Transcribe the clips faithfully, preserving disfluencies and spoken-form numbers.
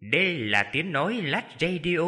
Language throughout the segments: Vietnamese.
Đây là tiếng nói Lách Radio.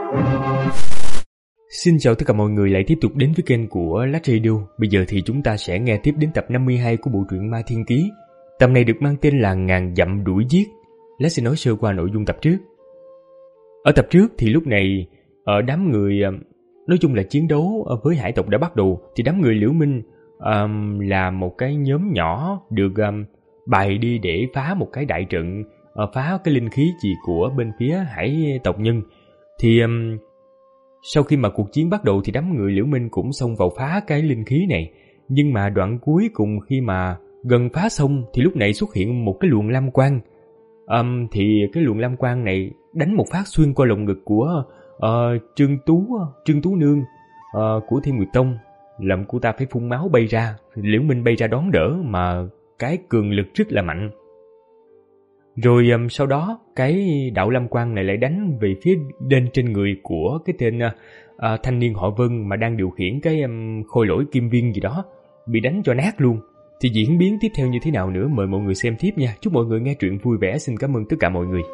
Xin chào tất cả mọi người lại tiếp tục đến với kênh của Lách Radio. Bây giờ thì chúng ta sẽ nghe tiếp đến tập năm mươi hai của bộ truyện Ma Thiên Ký. Tập này được mang tên là Ngàn Dặm Đuổi Giết. Lách sẽ nói sơ qua nội dung tập trước. Ở tập trước thì lúc này ở đám người, nói chung là chiến đấu với hải tộc đã bắt đầu. Thì đám người Liễu Minh um, là một cái nhóm nhỏ được um, bày đi để phá một cái đại trận, uh, phá cái linh khí gì của bên phía hải tộc nhân. Thì um, sau khi mà cuộc chiến bắt đầu thì đám người Liễu Minh cũng xông vào phá cái linh khí này. Nhưng mà đoạn cuối cùng khi mà gần phá xong thì lúc này xuất hiện một cái luồng lam quang. Um, thì cái luồng lam quang này đánh một phát xuyên qua lồng ngực của uh, Trương Tú Trương Tú Nương uh, của Thiên Nguyệt Tông, làm cô ta phải phun máu bay ra. Liễu Minh bay ra đón đỡ mà cái cường lực rất là mạnh. Rồi um, sau đó cái đạo lam quang này lại đánh về phía lên trên người của cái tên uh, uh, thanh niên họ Vân mà đang điều khiển cái um, khôi lỗi kim viên gì đó, bị đánh cho nát luôn. Thì diễn biến tiếp theo như thế nào nữa mời mọi người xem tiếp nha. Chúc mọi người nghe truyện vui vẻ. Xin cảm ơn tất cả mọi người.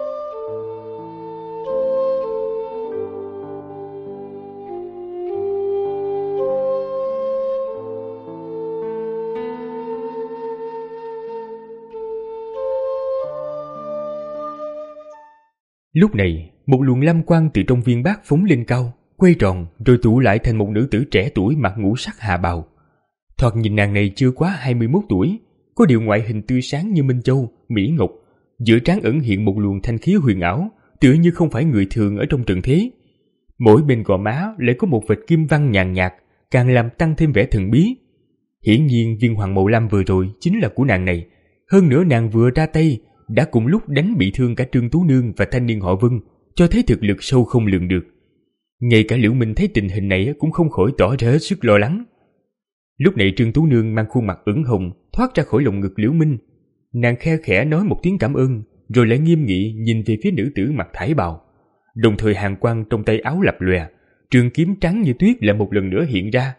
Lúc này, một luồng lam quang từ trong viên bát phóng lên cao, quay tròn rồi tụ lại thành một nữ tử trẻ tuổi mặc ngũ sắc hà bào. Thoạt nhìn nàng này chưa quá hai mươi mốt tuổi, có điều ngoại hình tươi sáng như Minh Châu, Mỹ Ngọc, giữa trán ẩn hiện một luồng thanh khí huyền ảo, tựa như không phải người thường ở trong trần thế. Mỗi bên gò má lại có một vệt kim văn nhàn nhạt, càng làm tăng thêm vẻ thần bí. Hiển nhiên viên hoàng màu lam vừa rồi chính là của nàng này, hơn nữa nàng vừa ra tay đã cùng lúc đánh bị thương cả Trương Tú Nương và thanh niên họ Vân, cho thấy thực lực sâu không lường được. Ngay cả Liễu Minh thấy tình hình này cũng không khỏi tỏ ra hết sức lo lắng. Lúc này Trương Tú Nương mang khuôn mặt ửng hồng thoát ra khỏi lồng ngực Liễu Minh. Nàng khe khẽ nói một tiếng cảm ơn, rồi lại nghiêm nghị nhìn về phía nữ tử mặc thải bào. Đồng thời hàn quang trong tay áo lập lòe, trường kiếm trắng như tuyết lại một lần nữa hiện ra.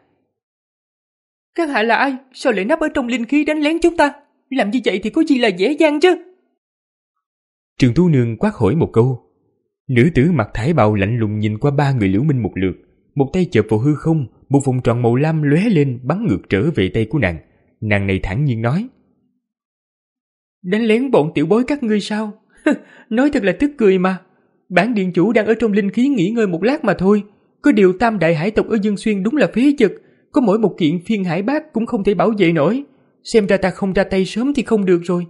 Các hạ là ai? Sao lại nấp ở trong linh khí đánh lén chúng ta? Làm như vậy thì có gì là dễ dàng chứ? Trương Tú Nương quát hỏi một câu. Nữ tử mặc thải bào lạnh lùng nhìn qua ba người Liễu Minh một lượt, một tay chộp vào hư không, một vòng tròn màu lam lóe lên bắn ngược trở về tay của nàng. Nàng này thản nhiên nói: Đánh lén bọn tiểu bối các ngươi sao? Nói thật là tức cười mà. Bản điện chủ đang ở trong linh khí nghỉ ngơi một lát mà thôi. Có điều tam đại hải tộc ở Dương Xuyên đúng là phế vật, có mỗi một kiện phiên hải bát cũng không thể bảo vệ nổi. Xem ra ta không ra tay sớm thì không được rồi.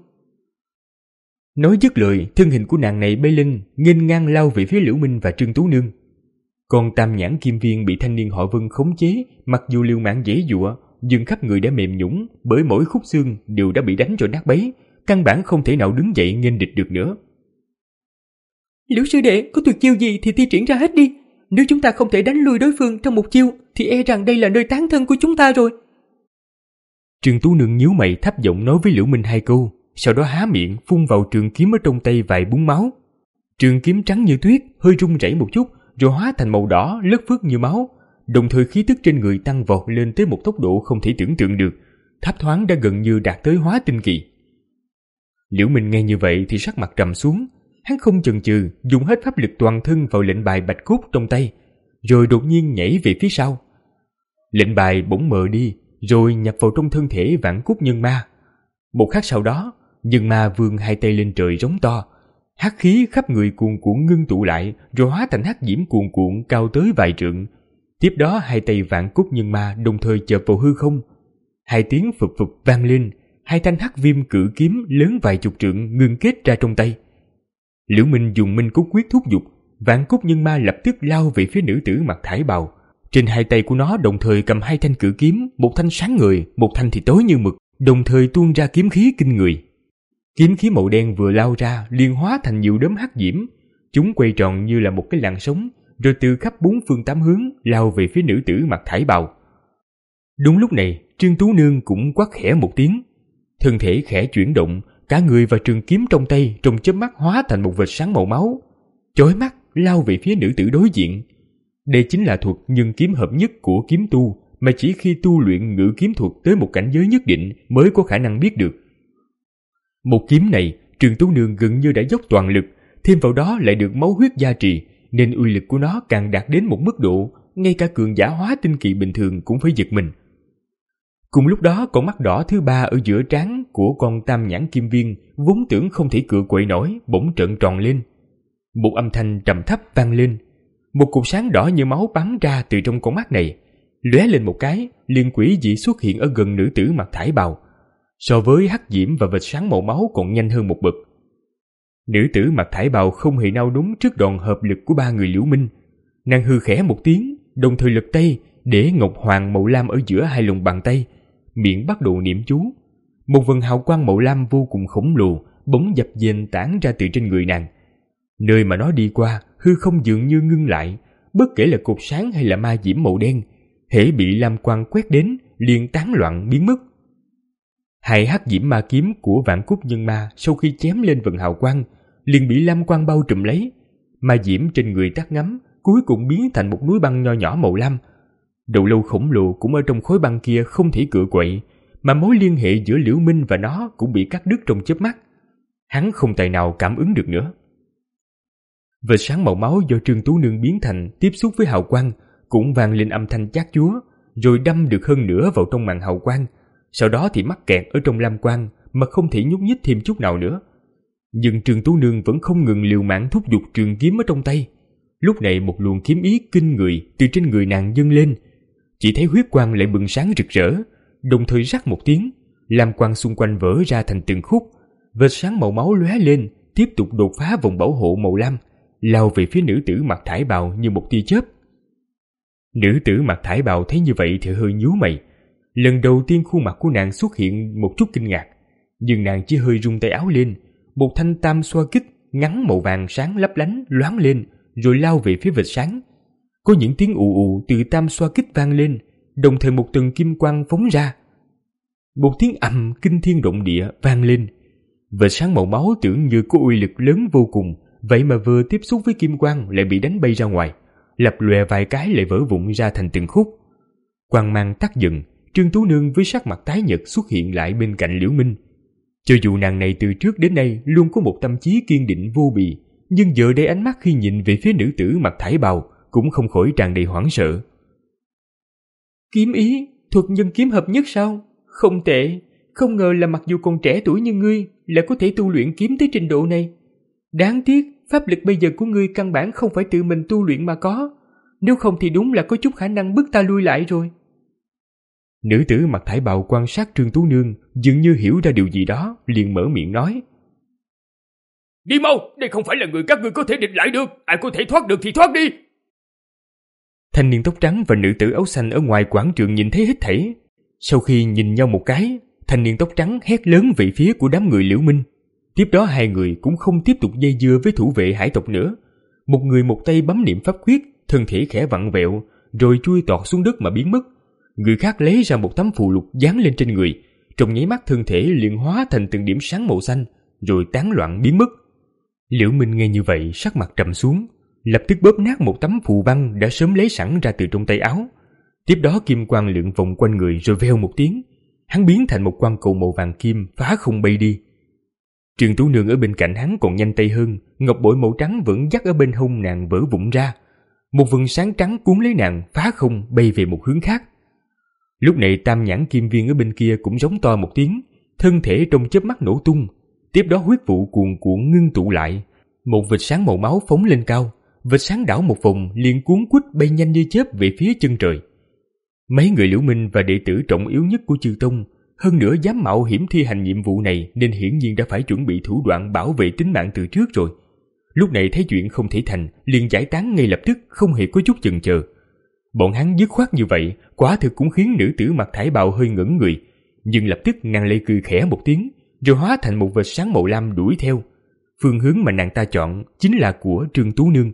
Nói dứt lời, thân hình của nàng này bay lên, nghênh ngang lao về phía Liễu Minh và Trương Tú Nương. Còn tam nhãn kim viên bị thanh niên họ Vân khống chế, mặc dù liều mạng giãy giụa, nhưng khắp người đã mềm nhũn bởi mỗi khúc xương đều đã bị đánh cho nát bấy, căn bản không thể nào đứng dậy nghênh địch được nữa. Liễu sư đệ, có tuyệt chiêu gì thì thi triển ra hết đi. Nếu chúng ta không thể đánh lui đối phương trong một chiêu, thì e rằng đây là nơi tán thân của chúng ta rồi. Trương Tú Nương nhíu mày thấp giọng nói với Liễu Minh hai câu, sau đó há miệng phun vào trường kiếm ở trong tay vài búng máu. Trường kiếm trắng như tuyết hơi rung rẩy một chút, rồi hóa thành màu đỏ lất phất như máu, đồng thời khí tức trên người tăng vọt lên tới một tốc độ không thể tưởng tượng được, thấp thoáng đã gần như đạt tới hóa tinh kỳ. Liễu Minh nghe như vậy thì sắc mặt trầm xuống, hắn không chần chừ dùng hết pháp lực toàn thân vào lệnh bài bạch cốt trong tay, rồi đột nhiên nhảy về phía sau. Lệnh bài bỗng mờ đi, rồi nhập vào trong thân thể Vạn Cốt Nhân Ma. Một khắc sau đó, Nhân Ma vươn hai tay lên trời rống to, hắc khí khắp người cuồn cuộn ngưng tụ lại, rồi hóa thành hắc diễm cuồn cuộn cao tới vài trượng. Tiếp đó hai tay Vạn Cốt Nhân Ma đồng thời chộp vào hư không. Hai tiếng phụp phụp vang lên, hai thanh hắc viêm cự kiếm lớn vài chục trượng ngưng kết ra trong tay. Liễu Minh dùng Minh Cốt quyết thúc giục, Vạn Cốt Nhân Ma lập tức lao về phía nữ tử mặc thải bào. Trên hai tay của nó đồng thời cầm hai thanh cự kiếm, một thanh sáng ngời, một thanh thì tối như mực, đồng thời tuôn ra kiếm khí kinh người. Kiếm khí màu đen vừa lao ra liền hóa thành nhiều đốm hắc diễm, chúng quay tròn như là một cái làn sóng, rồi từ khắp bốn phương tám hướng lao về phía nữ tử mặc thải bào. Đúng lúc này, Trương Tú Nương cũng quát khẽ một tiếng, thân thể khẽ chuyển động, cả người và trường kiếm trong tay trong chớp mắt hóa thành một vệt sáng màu máu, chói mắt lao về phía nữ tử đối diện. Đây chính là thuật nhân kiếm hợp nhất của kiếm tu, mà chỉ khi tu luyện ngự kiếm thuật tới một cảnh giới nhất định mới có khả năng biết được. Một kiếm này, Trương Tú Nương gần như đã dốc toàn lực, thêm vào đó lại được máu huyết gia trì, nên uy lực của nó càng đạt đến một mức độ ngay cả cường giả hóa tinh kỳ bình thường cũng phải giật mình. Cùng lúc đó, con mắt đỏ thứ ba ở giữa trán của con tam nhãn kim viên vốn tưởng không thể cựa quậy nổi bỗng trợn tròn lên. Một âm thanh trầm thấp vang lên, một cục sáng đỏ như máu bắn ra từ trong con mắt này, lóe lên một cái, liền quỷ dị xuất hiện ở gần nữ tử mặc thải bào. So với hắc diễm và vệt sáng màu máu còn nhanh hơn một bậc. Nữ tử mặc thải bào không hề nao núng trước đòn hợp lực của ba người Liễu Minh. Nàng hư khẽ một tiếng, đồng thời lật tay để ngọc hoàng màu lam ở giữa hai lòng bàn tay, miệng bắt đầu niệm chú. Một vần hào quang màu lam vô cùng khổng lồ bỗng dập dềnh tản ra từ trên người nàng. Nơi mà nó đi qua, hư không dường như ngưng lại, bất kể là cột sáng hay là ma diễm màu đen, hễ bị lam quang quét đến liền tán loạn biến mất. Hai hắc diễm ma kiếm của Vạn Cốt Nhân Ma sau khi chém lên vần hào quang liền bị lam quang bao trùm lấy. Ma diễm trên người tắt ngắm, cuối cùng biến thành một núi băng nho nhỏ màu lam. Đầu lâu khổng lồ cũng ở trong khối băng kia không thể cựa quậy, mà mối liên hệ giữa Liễu Minh và nó cũng bị cắt đứt trong chớp mắt. Hắn không tài nào cảm ứng được nữa. Vệt sáng màu máu do Trương Tú Nương biến thành tiếp xúc với hào quang cũng vang lên âm thanh chát chúa, rồi đâm được hơn nữa vào trong màn hào quang. Sau đó thì mắc kẹt ở trong lam quang mà không thể nhúc nhích thêm chút nào nữa. Nhưng Trương Tú Nương vẫn không ngừng liều mạng thúc giục trường kiếm ở trong tay. Lúc này một luồng kiếm ý kinh người từ trên người nàng dâng lên, chỉ thấy huyết quang lại bừng sáng rực rỡ, đồng thời rắc một tiếng, lam quang xung quanh vỡ ra thành từng khúc, vệt sáng màu máu lóe lên, tiếp tục đột phá vòng bảo hộ màu lam, lao về phía nữ tử mặc thải bào như một tia chớp. Nữ tử mặc thải bào thấy như vậy thì hơi nhíu mày. Lần đầu tiên khuôn mặt của nàng xuất hiện một chút kinh ngạc, nhưng nàng chỉ hơi rung tay áo lên, một thanh tam xoa kích ngắn màu vàng sáng lấp lánh loáng lên, rồi lao về phía vệt sáng. Có những tiếng ù ù từ tam xoa kích vang lên, đồng thời một tầng kim quang phóng ra. Một tiếng ầm kinh thiên động địa vang lên. Vệt sáng màu máu tưởng như có uy lực lớn vô cùng, vậy mà vừa tiếp xúc với kim quang lại bị đánh bay ra ngoài, lập lòe vài cái lại vỡ vụn ra thành từng khúc. Quang mang tắt dần, Trương Tú Nương với sắc mặt tái nhợt xuất hiện lại bên cạnh Liễu Minh. Cho dù nàng này từ trước đến nay luôn có một tâm trí kiên định vô bì, nhưng giờ đây ánh mắt khi nhìn về phía nữ tử mặc thải bào cũng không khỏi tràn đầy hoảng sợ. Kiếm ý, thuật nhân kiếm hợp nhất sao? Không tệ, không ngờ là mặc dù còn trẻ tuổi như ngươi lại có thể tu luyện kiếm tới trình độ này. Đáng tiếc, pháp lực bây giờ của ngươi căn bản không phải tự mình tu luyện mà có, nếu không thì đúng là có chút khả năng bức ta lui lại rồi. Nữ tử mặc thải bào quan sát Trương Tú Nương, dường như hiểu ra điều gì đó, liền mở miệng nói: Đi mau, đây không phải là người các ngươi có thể địch lại được, ai có thể thoát được thì thoát đi. Thanh niên tóc trắng và nữ tử áo xanh ở ngoài quảng trường nhìn thấy hết thảy. Sau khi nhìn nhau một cái, thanh niên tóc trắng hét lớn về phía của đám người Liễu Minh. Tiếp đó hai người cũng không tiếp tục dây dưa với thủ vệ hải tộc nữa. Một người một tay bấm niệm pháp quyết, thân thể khẽ vặn vẹo, rồi chui tọt xuống đất mà biến mất. Người khác lấy ra một tấm phù lục dán lên trên người, trong nháy mắt thân thể liền hóa thành từng điểm sáng màu xanh, rồi tán loạn biến mất. Liễu Minh nghe như vậy sắc mặt trầm xuống, lập tức bóp nát một tấm phù văn đã sớm lấy sẵn ra từ trong tay áo. Tiếp đó kim quang lượn vòng quanh người rồi veo một tiếng, hắn biến thành một quang cầu màu vàng kim phá không bay đi. Trương Tú Nương ở bên cạnh hắn còn nhanh tay hơn, ngọc bội màu trắng vẫn dắt ở bên hông nàng vỡ vụn ra. Một vầng sáng trắng cuốn lấy nàng phá không bay về một hướng khác. Lúc này tam nhãn kim viên ở bên kia cũng giống to một tiếng, thân thể trong chớp mắt nổ tung. Tiếp đó huyết vụ cuồn cuộn ngưng tụ lại, một vệt sáng màu máu phóng lên cao, vệt sáng đảo một vòng liền cuốn quýt bay nhanh như chớp về phía chân trời. Mấy người Liễu Minh và đệ tử trọng yếu nhất của Chư Tông, hơn nữa dám mạo hiểm thi hành nhiệm vụ này nên hiển nhiên đã phải chuẩn bị thủ đoạn bảo vệ tính mạng từ trước rồi. Lúc này thấy chuyện không thể thành, liền giải tán ngay lập tức, không hề có chút chần chờ. Bọn hắn dứt khoát như vậy, quả thực cũng khiến nữ tử mặc thải bào hơi ngẩn người, nhưng lập tức nàng lại cười khẽ một tiếng, rồi hóa thành một vệt sáng màu lam đuổi theo. Phương hướng mà nàng ta chọn chính là của Trương Tú Nương.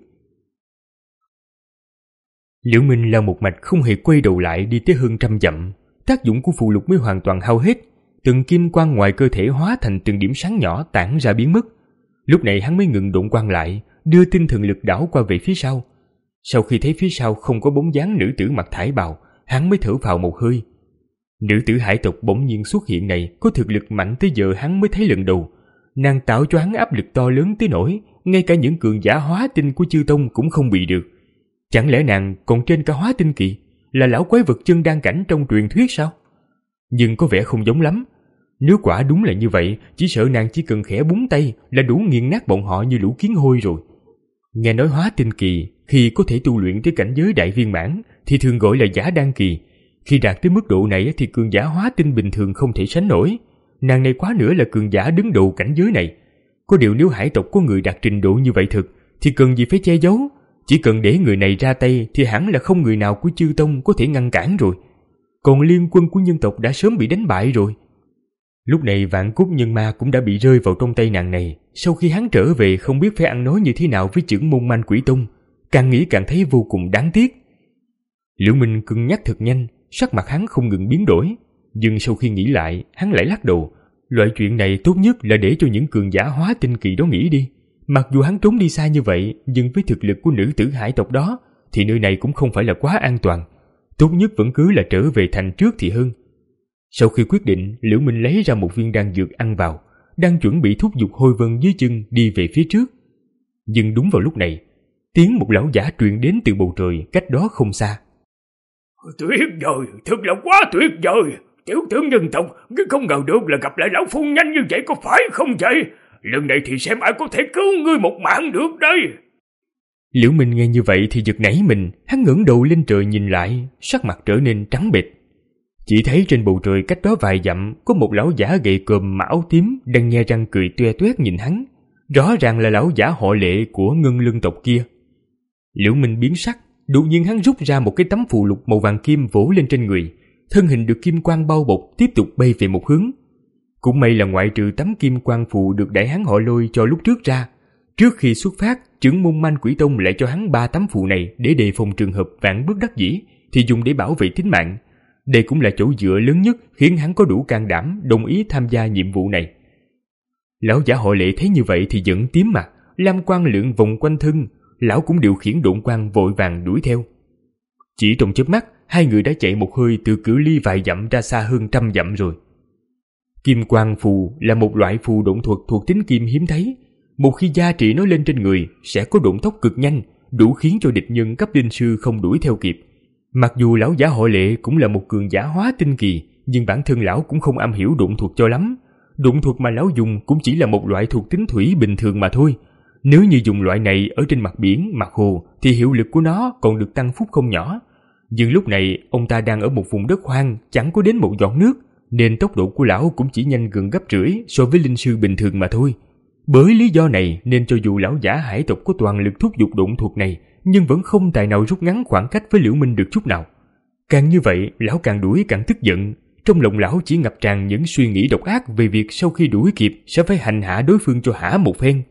Liễu Minh lao một mạch không hề quay đầu lại đi tới hơn trăm dặm, tác dụng của phù lục mới hoàn toàn hao hết, từng kim quang ngoài cơ thể hóa thành từng điểm sáng nhỏ tản ra biến mất. Lúc này hắn mới ngừng độn quang lại, đưa tinh thần lực đảo qua về phía sau. Sau khi thấy phía sau không có bóng dáng nữ tử mặc thải bào, hắn mới thở phào một hơi. Nữ tử hải tộc bỗng nhiên xuất hiện này có thực lực mạnh tới giờ hắn mới thấy lần đầu, Nàng tạo cho hắn áp lực to lớn tới nỗi ngay cả những cường giả hóa tinh của chư tông cũng không bị được. Chẳng lẽ nàng còn trên cả hóa tinh kỳ, là lão quái vật chân đan cảnh trong truyền thuyết sao? Nhưng có vẻ không giống lắm. Nếu quả đúng là như vậy, chỉ sợ nàng chỉ cần khẽ búng tay là đủ nghiền nát bọn họ như lũ kiến hôi rồi. Nghe nói hóa tinh kỳ khi có thể tu luyện tới cảnh giới đại viên mãn thì thường gọi là giả đan kỳ. Khi đạt tới mức độ này thì cường giả hóa tinh bình thường không thể sánh nổi. Nàng này quá nữa là cường giả đứng đầu cảnh giới này. Có điều nếu hải tộc có người đạt trình độ như vậy thực thì cần gì phải che giấu. Chỉ cần để người này ra tay thì hẳn là không người nào của chư tông có thể ngăn cản rồi. Còn liên quân của nhân tộc đã sớm bị đánh bại rồi. Lúc này vạn cốt nhân ma cũng đã bị rơi vào trong tay nàng này. Sau khi hắn trở về không biết phải ăn nói như thế nào với trưởng môn manh quỷ tông, càng nghĩ càng thấy vô cùng đáng tiếc. Liễu Minh cân nhắc thật nhanh, sắc mặt hắn không ngừng biến đổi. Nhưng sau khi nghĩ lại, hắn lại lắc đầu. Loại chuyện này tốt nhất là để cho những cường giả hóa tinh kỳ đó nghĩ đi. Mặc dù hắn trốn đi xa như vậy, nhưng với thực lực của nữ tử hải tộc đó thì nơi này cũng không phải là quá an toàn. Tốt nhất vẫn cứ là trở về thành trước thì hơn. Sau khi quyết định, Liễu Minh lấy ra một viên đan dược ăn vào, đang chuẩn bị thúc giục Hôi Vân dưới chân đi về phía trước. Nhưng đúng vào lúc này, tiếng một lão giả truyền đến từ bầu trời cách đó không xa. Tuyệt vời, thật là quá tuyệt vời. Tiểu tướng nhân tộc, không ngờ được là gặp lại lão phu nhanh như vậy, có phải không vậy? Lần này thì xem ai có thể cứu ngươi một mạng được đây. Liễu Minh nghe như vậy thì giật nảy mình, hắn ngẩng đầu lên trời nhìn lại, sắc mặt trở nên trắng bệch. Chỉ thấy trên bầu trời cách đó vài dặm có một lão giả gầy còm mà áo tím đang nhe răng cười toe toét nhìn hắn. Rõ ràng là lão giả họ Lệ của Ngân Lương tộc kia. Liễu Minh biến sắc, đột nhiên hắn rút ra một cái tấm phù lục màu vàng kim vỗ lên trên người, thân hình được kim quang bao bọc tiếp tục bay về một hướng. Cũng may là ngoại trừ tấm kim quang phù được đại hán họ Lôi cho lúc trước ra, trước khi xuất phát, trưởng môn manh quỷ tông lại cho hắn ba tấm phù này để đề phòng trường hợp vạn bất đắc dĩ thì dùng để bảo vệ tính mạng. Đây cũng là chỗ dựa lớn nhất khiến hắn có đủ can đảm đồng ý tham gia nhiệm vụ này. Lão giả họ Lệ thấy như vậy thì giận tím mặt, lam quang lượn vòng quanh thân, lão cũng điều khiển độn quang vội vàng đuổi theo. Chỉ trong chớp mắt, hai người đã chạy một hơi từ cự ly vài dặm ra xa hơn trăm dặm rồi. Kim quang phù là một loại phù độn thuật thuộc tính kim hiếm thấy. Một khi gia trị nó lên trên người sẽ có độn tốc cực nhanh, đủ khiến cho địch nhân cấp linh sư không đuổi theo kịp. Mặc dù lão giả họ Lệ cũng là một cường giả hóa tinh kỳ, nhưng bản thân lão cũng không am hiểu độn thuật cho lắm. Độn thuật mà lão dùng cũng chỉ là một loại thuộc tính thủy bình thường mà thôi. Nếu như dùng loại này ở trên mặt biển, mặt hồ thì hiệu lực của nó còn được tăng phúc không nhỏ. Nhưng lúc này ông ta đang ở một vùng đất hoang, chẳng có đến một giọt nước, nên tốc độ của lão cũng chỉ nhanh gần gấp rưỡi so với linh sư bình thường mà thôi. Bởi lý do này nên cho dù lão giả hải tộc có toàn lực thúc giục độn thuật này, nhưng vẫn không tài nào rút ngắn khoảng cách với Liễu Minh được chút nào. Càng như vậy, lão càng đuổi càng tức giận. Trong lòng lão chỉ ngập tràn những suy nghĩ độc ác về việc sau khi đuổi kịp sẽ phải hành hạ đối phương cho hả một phen.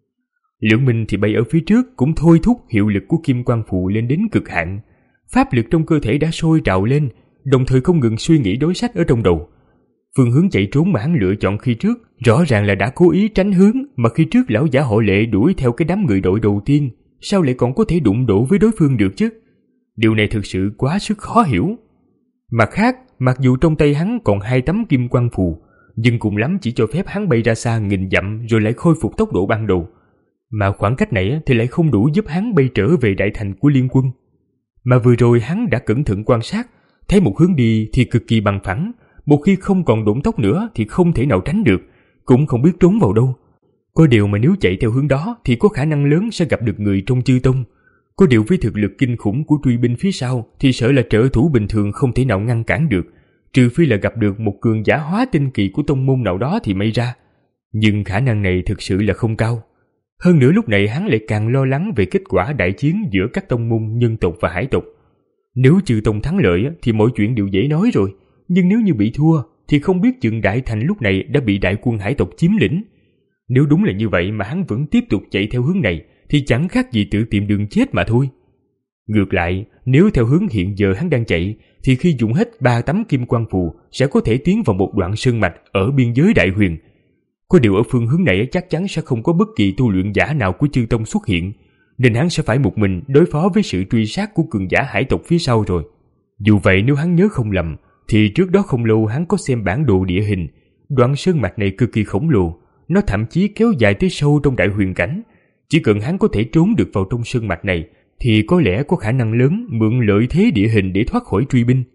Liễu Minh thì bay ở phía trước cũng thôi thúc hiệu lực của kim quang phù lên đến cực hạn. Pháp lực trong cơ thể đã sôi trào lên, đồng thời không ngừng suy nghĩ đối sách ở trong đầu. Phương hướng chạy trốn mà hắn lựa chọn khi trước rõ ràng là đã cố ý tránh hướng, mà khi trước lão giả họ Lệ đuổi theo cái đám người đội đầu tiên, sao lại còn có thể đụng độ với đối phương được chứ? Điều này thực sự quá sức khó hiểu. Mặt khác, mặc dù trong tay hắn còn hai tấm kim quang phù, nhưng cùng lắm chỉ cho phép hắn bay ra xa nghìn dặm rồi lại khôi phục tốc độ ban đầu. Mà khoảng cách này thì lại không đủ giúp hắn bay trở về đại thành của liên quân. Mà vừa rồi hắn đã cẩn thận quan sát, thấy một hướng đi thì cực kỳ bằng phẳng, một khi không còn độn tốc nữa thì không thể nào tránh được, cũng không biết trốn vào đâu. Có điều mà nếu chạy theo hướng đó thì có khả năng lớn sẽ gặp được người trong chư tông. Có điều với thực lực kinh khủng của truy binh phía sau thì sợ là trợ thủ bình thường không thể nào ngăn cản được, trừ phi là gặp được một cường giả hóa tinh kỳ của tông môn nào đó thì may ra. Nhưng khả năng này thực sự là không cao. Hơn nữa lúc này hắn lại càng lo lắng về kết quả đại chiến giữa các tông môn nhân tộc và hải tộc. Nếu trừ tông thắng lợi thì mọi chuyện đều dễ nói rồi, nhưng nếu như bị thua thì không biết chừng đại thành lúc này đã bị đại quân hải tộc chiếm lĩnh. Nếu đúng là như vậy mà hắn vẫn tiếp tục chạy theo hướng này thì chẳng khác gì tự tìm đường chết mà thôi. Ngược lại, nếu theo hướng hiện giờ hắn đang chạy thì khi dùng hết ba tấm kim quang phù sẽ có thể tiến vào một đoạn sơn mạch ở biên giới Đại Huyền. Có điều ở phương hướng này chắc chắn sẽ không có bất kỳ tu luyện giả nào của chư tông xuất hiện, nên hắn sẽ phải một mình đối phó với sự truy sát của cường giả hải tộc phía sau rồi. Dù vậy nếu hắn nhớ không lầm thì trước đó không lâu hắn có xem bản đồ địa hình. Đoạn sơn mạch này cực kỳ khổng lồ, nó thậm chí kéo dài tới sâu trong đại huyền cảnh. Chỉ cần hắn có thể trốn được vào trong sơn mạch này thì có lẽ có khả năng lớn mượn lợi thế địa hình để thoát khỏi truy binh.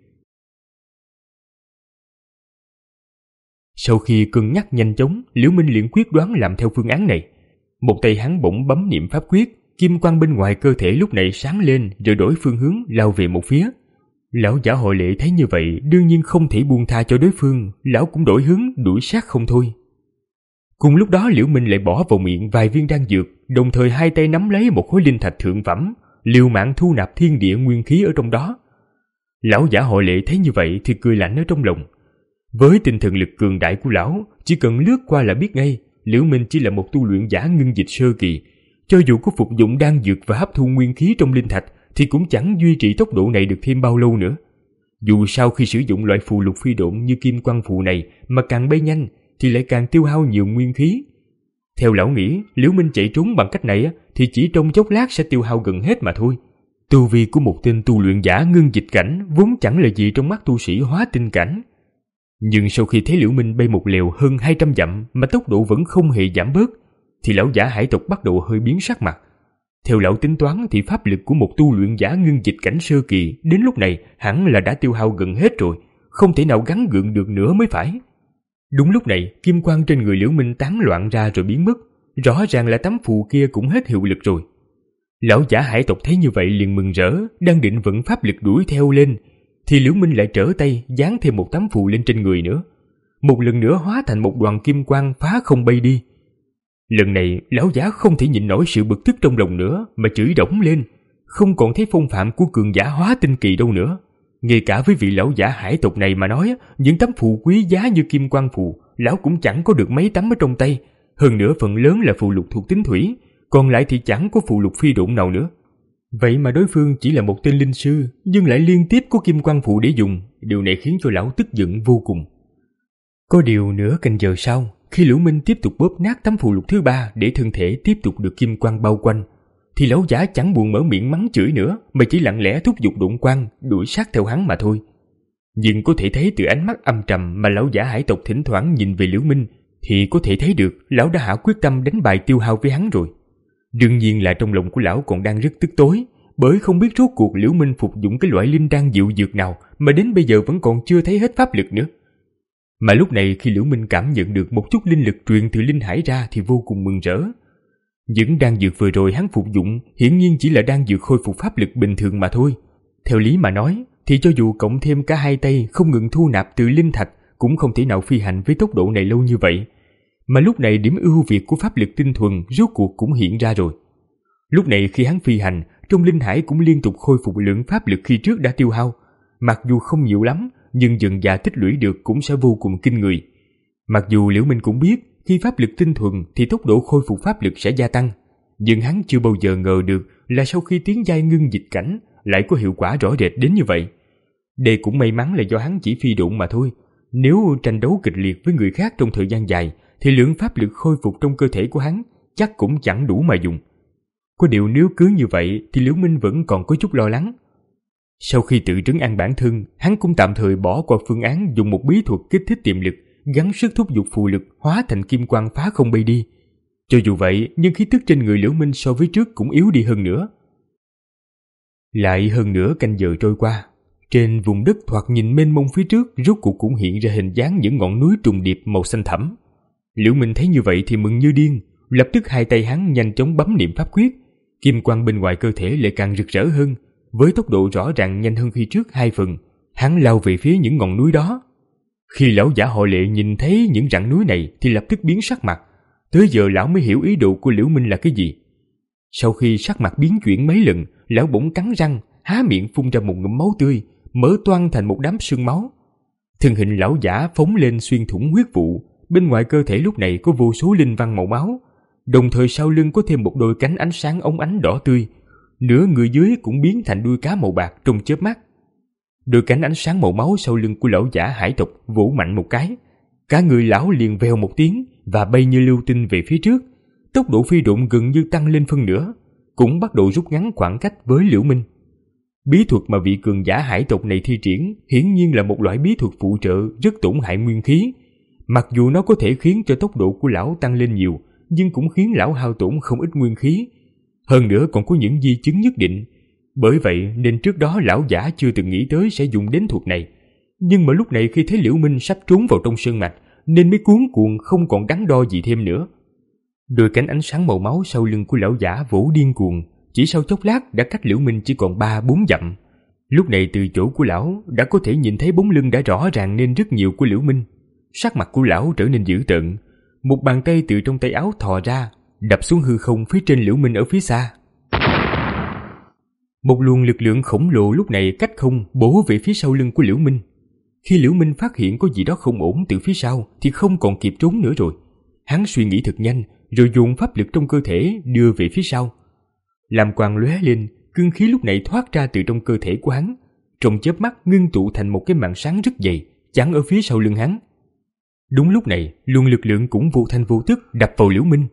Sau khi cân nhắc nhanh chóng, Liễu Minh liền quyết đoán làm theo phương án này. Một tay hắn bỗng bấm niệm pháp quyết, kim quang bên ngoài cơ thể lúc này sáng lên rồi đổi phương hướng lao về một phía. Lão giả Họ Lệ thấy như vậy đương nhiên không thể buông tha cho đối phương, lão cũng đổi hướng đuổi sát không thôi. Cùng lúc đó Liễu Minh lại bỏ vào miệng vài viên đan dược, đồng thời hai tay nắm lấy một khối linh thạch thượng phẩm, liều mạng thu nạp thiên địa nguyên khí ở trong đó. Lão giả Họ Lệ thấy như vậy thì cười lạnh ở trong lòng. Với tinh thần lực cường đại của lão, chỉ cần lướt qua là biết ngay Liễu Minh chỉ là một tu luyện giả ngưng dịch sơ kỳ. Cho dù có phục dụng đan dược và hấp thu nguyên khí trong linh thạch thì cũng chẳng duy trì tốc độ này được thêm bao lâu nữa. Dù sao khi sử dụng loại phù lục phi độn như kim quang phù này mà càng bay nhanh thì lại càng tiêu hao nhiều nguyên khí. Theo lão nghĩ, Liễu Minh chạy trốn bằng cách này thì chỉ trong chốc lát sẽ tiêu hao gần hết mà thôi. Tu vi của một tên tu luyện giả ngưng dịch cảnh vốn chẳng là gì trong mắt tu sĩ hóa tinh cảnh. Nhưng sau khi thấy Liễu Minh bay một lèo hơn hai trăm dặm mà tốc độ vẫn không hề giảm bớt, thì lão giả hải tộc bắt đầu hơi biến sắc mặt. Theo lão tính toán thì pháp lực của một tu luyện giả ngưng dịch cảnh sơ kỳ đến lúc này hẳn là đã tiêu hao gần hết rồi, không thể nào gắng gượng được nữa mới phải. Đúng lúc này, kim quang trên người Liễu Minh tán loạn ra rồi biến mất, rõ ràng là tấm phù kia cũng hết hiệu lực rồi. Lão giả hải tộc thấy như vậy liền mừng rỡ, đang định vận pháp lực đuổi theo lên, thì Liễu Minh lại trở tay dán thêm một tấm phù lên trên người nữa, một lần nữa hóa thành một đoàn kim quang phá không bay đi. Lần này lão giả không thể nhịn nổi sự bực tức trong lòng nữa mà chửi đổng lên, không còn thấy phong phạm của cường giả hóa tinh kỳ đâu nữa. Ngay cả với vị lão giả hải tộc này mà nói, những tấm phù quý giá như kim quang phù lão cũng chẳng có được mấy tấm ở trong tay, hơn nữa phần lớn là phù lục thuộc tính thủy, còn lại thì chẳng có phù lục phi độn nào nữa. Vậy mà đối phương chỉ là một tên linh sư nhưng lại liên tiếp có kim quang phù để dùng, điều này khiến cho lão tức giận vô cùng. Có điều nửa canh giờ sau, khi Liễu Minh tiếp tục bóp nát tấm phù lục thứ ba để thân thể tiếp tục được kim quang bao quanh, thì lão giả chẳng buồn mở miệng mắng chửi nữa mà chỉ lặng lẽ thúc giục độn quang đuổi sát theo hắn mà thôi. Nhưng có thể thấy từ ánh mắt âm trầm mà lão giả hải tộc thỉnh thoảng nhìn về Liễu Minh thì có thể thấy được lão đã hạ quyết tâm đánh bại tiêu hao với hắn rồi. Đương nhiên là trong lòng của lão còn đang rất tức tối, bởi không biết rốt cuộc Liễu Minh phục dụng cái loại linh đan diệu dược nào mà đến bây giờ vẫn còn chưa thấy hết pháp lực nữa. Mà lúc này khi Liễu Minh cảm nhận được một chút linh lực truyền từ linh hải ra thì vô cùng mừng rỡ. Những đan dược vừa rồi hắn phục dụng hiển nhiên chỉ là đan dược khôi phục pháp lực bình thường mà thôi. Theo lý mà nói thì cho dù cộng thêm cả hai tay không ngừng thu nạp từ linh thạch cũng không thể nào phi hành với tốc độ này lâu như vậy. Mà lúc này điểm ưu việt của pháp lực tinh thuần rốt cuộc cũng hiện ra rồi. Lúc này khi hắn phi hành, trong linh hải cũng liên tục khôi phục lượng pháp lực khi trước đã tiêu hao. Mặc dù không nhiều lắm, nhưng dần dà tích lũy được cũng sẽ vô cùng kinh người. Mặc dù Liễu Minh cũng biết khi pháp lực tinh thuần thì tốc độ khôi phục pháp lực sẽ gia tăng, nhưng hắn chưa bao giờ ngờ được là sau khi tiến giai ngưng dịch cảnh lại có hiệu quả rõ rệt đến như vậy. Đây cũng may mắn là do hắn chỉ phi độn mà thôi. Nếu tranh đấu kịch liệt với người khác trong thời gian dài thì lượng pháp lực khôi phục trong cơ thể của hắn chắc cũng chẳng đủ mà dùng. Có điều nếu cứ như vậy thì Liễu Minh vẫn còn có chút lo lắng. Sau khi tự trấn an bản thân, hắn cũng tạm thời bỏ qua phương án dùng một bí thuật kích thích tiềm lực, gắng sức thúc giục phù lực hóa thành kim quang phá không bay đi. Cho dù vậy, nhưng khí tức trên người Liễu Minh so với trước cũng yếu đi hơn nữa. Lại hơn nửa canh giờ trôi qua, trên vùng đất thoạt nhìn mênh mông phía trước rốt cuộc cũng hiện ra hình dáng những ngọn núi trùng điệp màu xanh thẳm. Liễu Minh thấy như vậy thì mừng như điên, lập tức hai tay hắn nhanh chóng bấm niệm pháp quyết, kim quang bên ngoài cơ thể lại càng rực rỡ hơn, với tốc độ rõ ràng nhanh hơn khi trước hai phần. Hắn lao về phía những ngọn núi đó. Khi lão giả Họ Lệ nhìn thấy những rặng núi này thì lập tức biến sắc mặt. Tới giờ lão mới hiểu ý đồ của Liễu Minh là cái gì. Sau khi sắc mặt biến chuyển mấy lần, lão bỗng cắn răng, há miệng phun ra một ngụm máu tươi, mở toang thành một đám sương máu. Thân hình lão giả phóng lên xuyên thủng huyết vụ, bên ngoài cơ thể lúc này có vô số linh văn màu máu, đồng thời sau lưng có thêm một đôi cánh ánh sáng óng ánh đỏ tươi, nửa người dưới cũng biến thành đuôi cá màu bạc trong chớp mắt. Đôi cánh ánh sáng màu máu sau lưng của lão giả hải tộc vỗ mạnh một cái, cả người lão liền vèo một tiếng và bay như lưu tinh về phía trước. Tốc độ phi độn gần như tăng lên phân nửa, cũng bắt đầu rút ngắn khoảng cách với Liễu Minh. Bí thuật mà vị cường giả hải tộc này thi triển hiển nhiên là một loại bí thuật phụ trợ rất tổn hại nguyên khí, Mặc dù nó có thể khiến cho tốc độ của lão tăng lên nhiều, nhưng cũng khiến lão hao tổn không ít nguyên khí. Hơn nữa còn có những di chứng nhất định. Bởi vậy nên trước đó lão giả chưa từng nghĩ tới sẽ dùng đến thuật này. Nhưng mà lúc này khi thấy Liễu Minh sắp trốn vào trong sơn mạch, nên mới cuống cuồng không còn đắn đo gì thêm nữa. Đôi cánh ánh sáng màu máu sau lưng của lão giả vỗ điên cuồng, chỉ sau chốc lát đã cách Liễu Minh chỉ còn ba bốn dặm. Lúc này từ chỗ của lão đã có thể nhìn thấy bóng lưng đã rõ ràng nên rất nhiều của Liễu Minh. Sắc mặt của lão trở nên dữ tợn, một bàn tay từ trong tay áo thò ra, đập xuống hư không phía trên Liễu Minh ở phía xa. Một luồng lực lượng khổng lồ lúc này cách không bổ về phía sau lưng của Liễu Minh. Khi Liễu Minh phát hiện có gì đó không ổn từ phía sau thì không còn kịp trốn nữa rồi. Hắn suy nghĩ thật nhanh, rồi dùng pháp lực trong cơ thể đưa về phía sau. Làm quang lóe lên, cương khí lúc này thoát ra từ trong cơ thể của hắn, trong chớp mắt ngưng tụ thành một cái màn sáng rất dày, chắn ở phía sau lưng hắn. Đúng lúc này, luồng lực lượng cũng vô thanh vô tức đập vào Liễu Minh.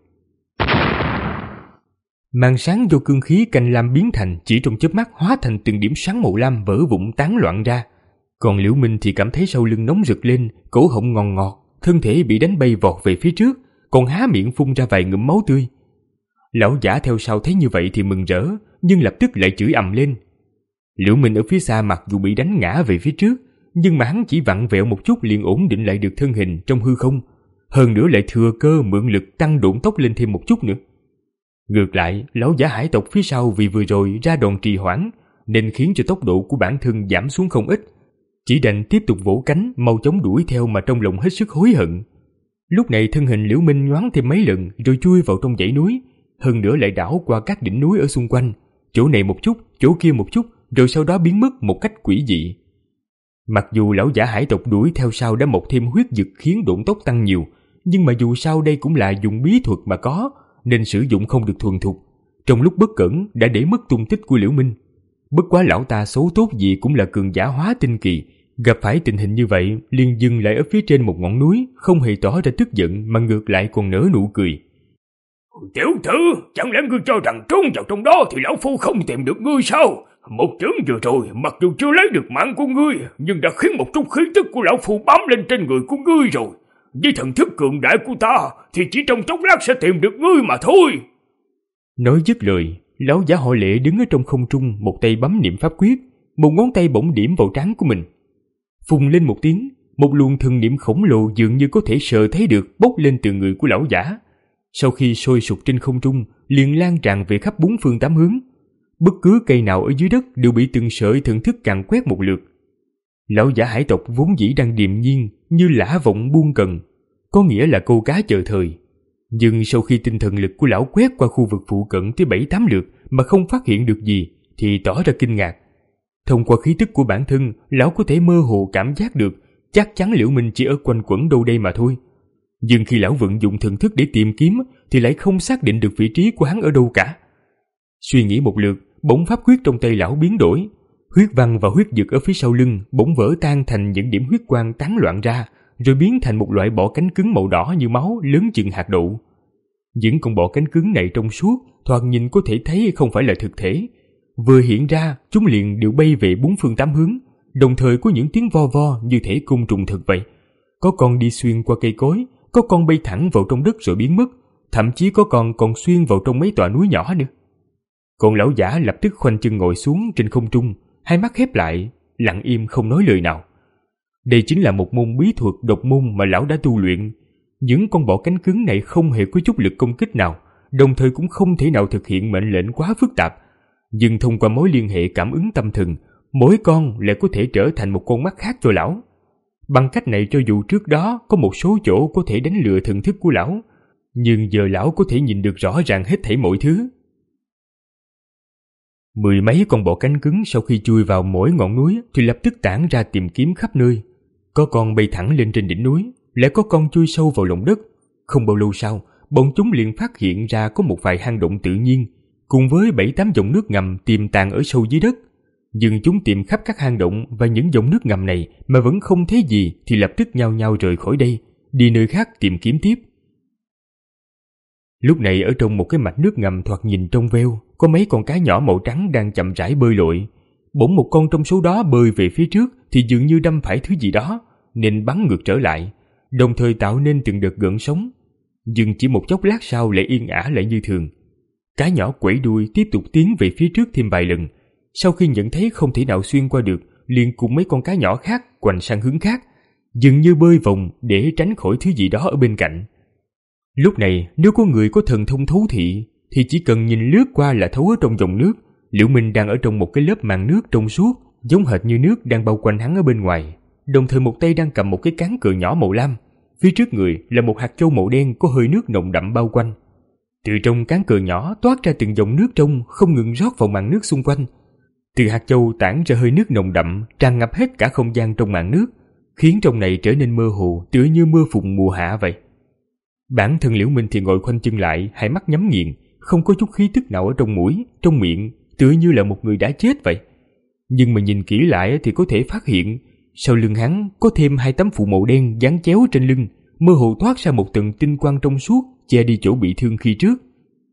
Màn sáng do cương khí canh lam biến thành chỉ trong chớp mắt hóa thành từng điểm sáng màu lam vỡ vụn tán loạn ra. Còn Liễu Minh thì cảm thấy sau lưng nóng rực lên, cổ họng ngòn ngọt, thân thể bị đánh bay vọt về phía trước, còn há miệng phun ra vài ngụm máu tươi. Lão giả theo sau thấy như vậy thì mừng rỡ, nhưng lập tức lại chửi ầm lên. Liễu Minh ở phía xa mặc dù bị đánh ngã về phía trước, nhưng mà hắn chỉ vặn vẹo một chút liền ổn định lại được thân hình trong hư không, hơn nữa lại thừa cơ mượn lực tăng độn tốc lên thêm một chút nữa. Ngược lại, lão giả hải tộc phía sau vì vừa rồi ra đòn trì hoãn, nên khiến cho tốc độ của bản thân giảm xuống không ít, chỉ đành tiếp tục vỗ cánh mau chóng đuổi theo mà trong lòng hết sức hối hận. Lúc này thân hình Liễu Minh nhoáng thêm mấy lần rồi chui vào trong dãy núi, hơn nữa lại đảo qua các đỉnh núi ở xung quanh, chỗ này một chút, chỗ kia một chút, rồi sau đó biến mất một cách quỷ dị. Mặc dù lão giả hải tộc đuổi theo sau đã mọc thêm huyết dực khiến độn tốc tăng nhiều, nhưng mà dù sao đây cũng là dùng bí thuật mà có, nên sử dụng không được thuần thục. Trong lúc bất cẩn đã để mất tung tích của Liễu Minh. Bất quá lão ta xấu tốt gì cũng là cường giả hóa tinh kỳ, gặp phải tình hình như vậy liền dừng lại ở phía trên một ngọn núi, không hề tỏ ra tức giận mà ngược lại còn nở nụ cười. Tiểu tử, chẳng lẽ ngươi cho rằng trốn vào trong đó thì lão phu không tìm được ngươi sao? Một chưởng vừa rồi mặc dù chưa lấy được mạng của ngươi, nhưng đã khiến một chút khí tức của lão phu bám lên trên người của ngươi rồi. Với thần thức cường đại của ta thì chỉ trong chốc lát sẽ tìm được ngươi mà thôi. Nói dứt lời, lão giả họ Lệ đứng ở trong không trung, một tay bấm niệm pháp quyết, một ngón tay bỗng điểm vào trán của mình. Phùng lên một tiếng, một luồng thần niệm khổng lồ dường như có thể sờ thấy được bốc lên từ người của lão giả. Sau khi sôi sục trên không trung, liền lan tràn về khắp bốn phương tám hướng. Bất cứ cây nào ở dưới đất đều bị từng sợi thần thức càn quét một lượt. Lão giả hải tộc vốn dĩ đang điềm nhiên như lã vọng buông cần, có nghĩa là câu cá chờ thời. Nhưng sau khi tinh thần lực của lão quét qua khu vực phụ cận tới bảy tám lượt mà không phát hiện được gì thì tỏ ra kinh ngạc. Thông qua khí tức của bản thân, lão có thể mơ hồ cảm giác được chắc chắn Liễu Minh chỉ ở quanh quẩn đâu đây mà thôi. Nhưng khi lão vận dụng thần thức để tìm kiếm thì lại không xác định được vị trí của hắn ở đâu cả. Suy nghĩ một lượt, bỗng pháp quyết trong tay lão biến đổi. Huyết văn và huyết dực ở phía sau lưng bỗng vỡ tan thành những điểm huyết quang tán loạn ra, rồi biến thành một loại bọ cánh cứng màu đỏ như máu lớn chừng hạt đậu. Những con bọ cánh cứng này trong suốt, thoạt nhìn có thể thấy không phải là thực thể. Vừa hiện ra, chúng liền đều bay về bốn phương tám hướng, đồng thời có những tiếng vo vo như thể côn trùng thật vậy. Có con đi xuyên qua cây cối, có con bay thẳng vào trong đất rồi biến mất, thậm chí có con còn xuyên vào trong mấy tòa núi nhỏ nữa. Còn lão giả lập tức khoanh chân ngồi xuống trên không trung, hai mắt khép lại, lặng im không nói lời nào. Đây chính là một môn bí thuật độc môn mà lão đã tu luyện. Những con bọ cánh cứng này không hề có chút lực công kích nào, đồng thời cũng không thể nào thực hiện mệnh lệnh quá phức tạp. Nhưng thông qua mối liên hệ cảm ứng tâm thần, mỗi con lại có thể trở thành một con mắt khác cho lão. Bằng cách này cho dù trước đó có một số chỗ có thể đánh lừa thần thức của lão, nhưng giờ lão có thể nhìn được rõ ràng hết thảy mọi thứ. Mười mấy con bọ cánh cứng sau khi chui vào mỗi ngọn núi thì lập tức tản ra tìm kiếm khắp nơi. Có con bay thẳng lên trên đỉnh núi, lại có con chui sâu vào lòng đất. Không bao lâu sau, bọn chúng liền phát hiện ra có một vài hang động tự nhiên, cùng với bảy tám dòng nước ngầm tiềm tàng ở sâu dưới đất. Nhưng chúng tìm khắp các hang động và những dòng nước ngầm này mà vẫn không thấy gì thì lập tức nhao nhao rời khỏi đây, đi nơi khác tìm kiếm tiếp. Lúc này ở trong một cái mạch nước ngầm thoạt nhìn trong veo, có mấy con cá nhỏ màu trắng đang chậm rãi bơi lội. Bỗng một con trong số đó bơi về phía trước thì dường như đâm phải thứ gì đó, nên bắn ngược trở lại. đồng thời tạo nên từng đợt gợn sóng. Nhưng chỉ một chốc lát sau lại yên ả lại như thường. Cá nhỏ quẩy đuôi tiếp tục tiến về phía trước thêm vài lần. Sau khi nhận thấy không thể nào xuyên qua được, liền cùng mấy con cá nhỏ khác quành sang hướng khác, dường như bơi vòng để tránh khỏi thứ gì đó ở bên cạnh. Lúc này nếu có người có thần thông thấu thị thì chỉ cần nhìn lướt qua là thấu ở trong dòng nước. Liễu Minh đang ở trong một cái lớp màn nước trong suốt, giống hệt như nước đang bao quanh hắn ở bên ngoài, đồng thời một tay đang cầm một cái cán cờ nhỏ màu lam. Phía trước người là một hạt châu màu đen có hơi nước nồng đậm bao quanh. Từ trong cán cờ nhỏ toát ra từng dòng nước trong không ngừng rót vào màn nước xung quanh. Từ hạt châu tản ra hơi nước nồng đậm tràn ngập hết cả không gian trong màn nước, khiến trong này trở nên mơ hồ, tựa như mưa phùn mùa hạ vậy. Bản thân Liễu Minh thì ngồi khoanh chân lại, hai mắt nhắm nghiền, không có chút khí tức nào ở trong mũi, trong miệng, tựa như là một người đã chết vậy. Nhưng mà nhìn kỹ lại thì có thể phát hiện sau lưng hắn có thêm hai tấm phù màu đen dán chéo trên lưng, mơ hồ thoát ra một tầng tinh quang trong suốt che đi chỗ bị thương khi trước.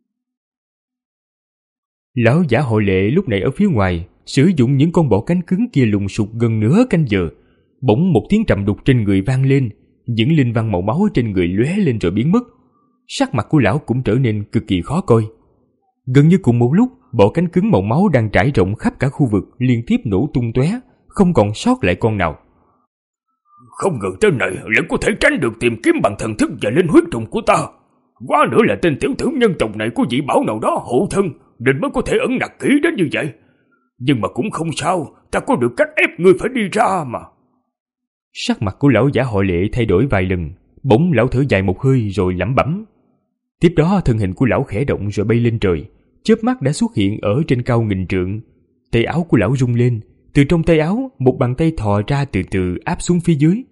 Lão giả Hội Lệ lúc này ở phía ngoài sử dụng những con bọ cánh cứng kia lùng sục gần nửa canh giờ. Bỗng một tiếng trầm đục trên người vang lên, những linh văn màu máu trên người lóe lên rồi biến mất. Sắc mặt của lão cũng trở nên cực kỳ khó coi. Gần như cùng một lúc, bọ cánh cứng màu máu đang trải rộng khắp cả khu vực liên tiếp nổ tung tóe, không còn sót lại con nào. Không ngờ tên này lại có thể tránh được tìm kiếm bằng thần thức và linh huyết trùng của ta. Quá nữa là tên tiểu tử nhân tộc này có dị bảo nào đó hộ thân, nên mới có thể ẩn nặc kỹ đến như vậy. Nhưng mà cũng không sao, ta có được cách ép ngươi phải đi ra mà. Sắc mặt của lão giả Hội Lệ thay đổi vài lần, bỗng lão thở dài một hơi rồi lẩm bẩm. Tiếp đó thân hình của lão khẽ động rồi bay lên trời, chớp mắt đã xuất hiện ở trên cao nghìn trượng. Tay áo của lão rung lên, từ trong tay áo một bàn tay thò ra từ từ áp xuống phía dưới.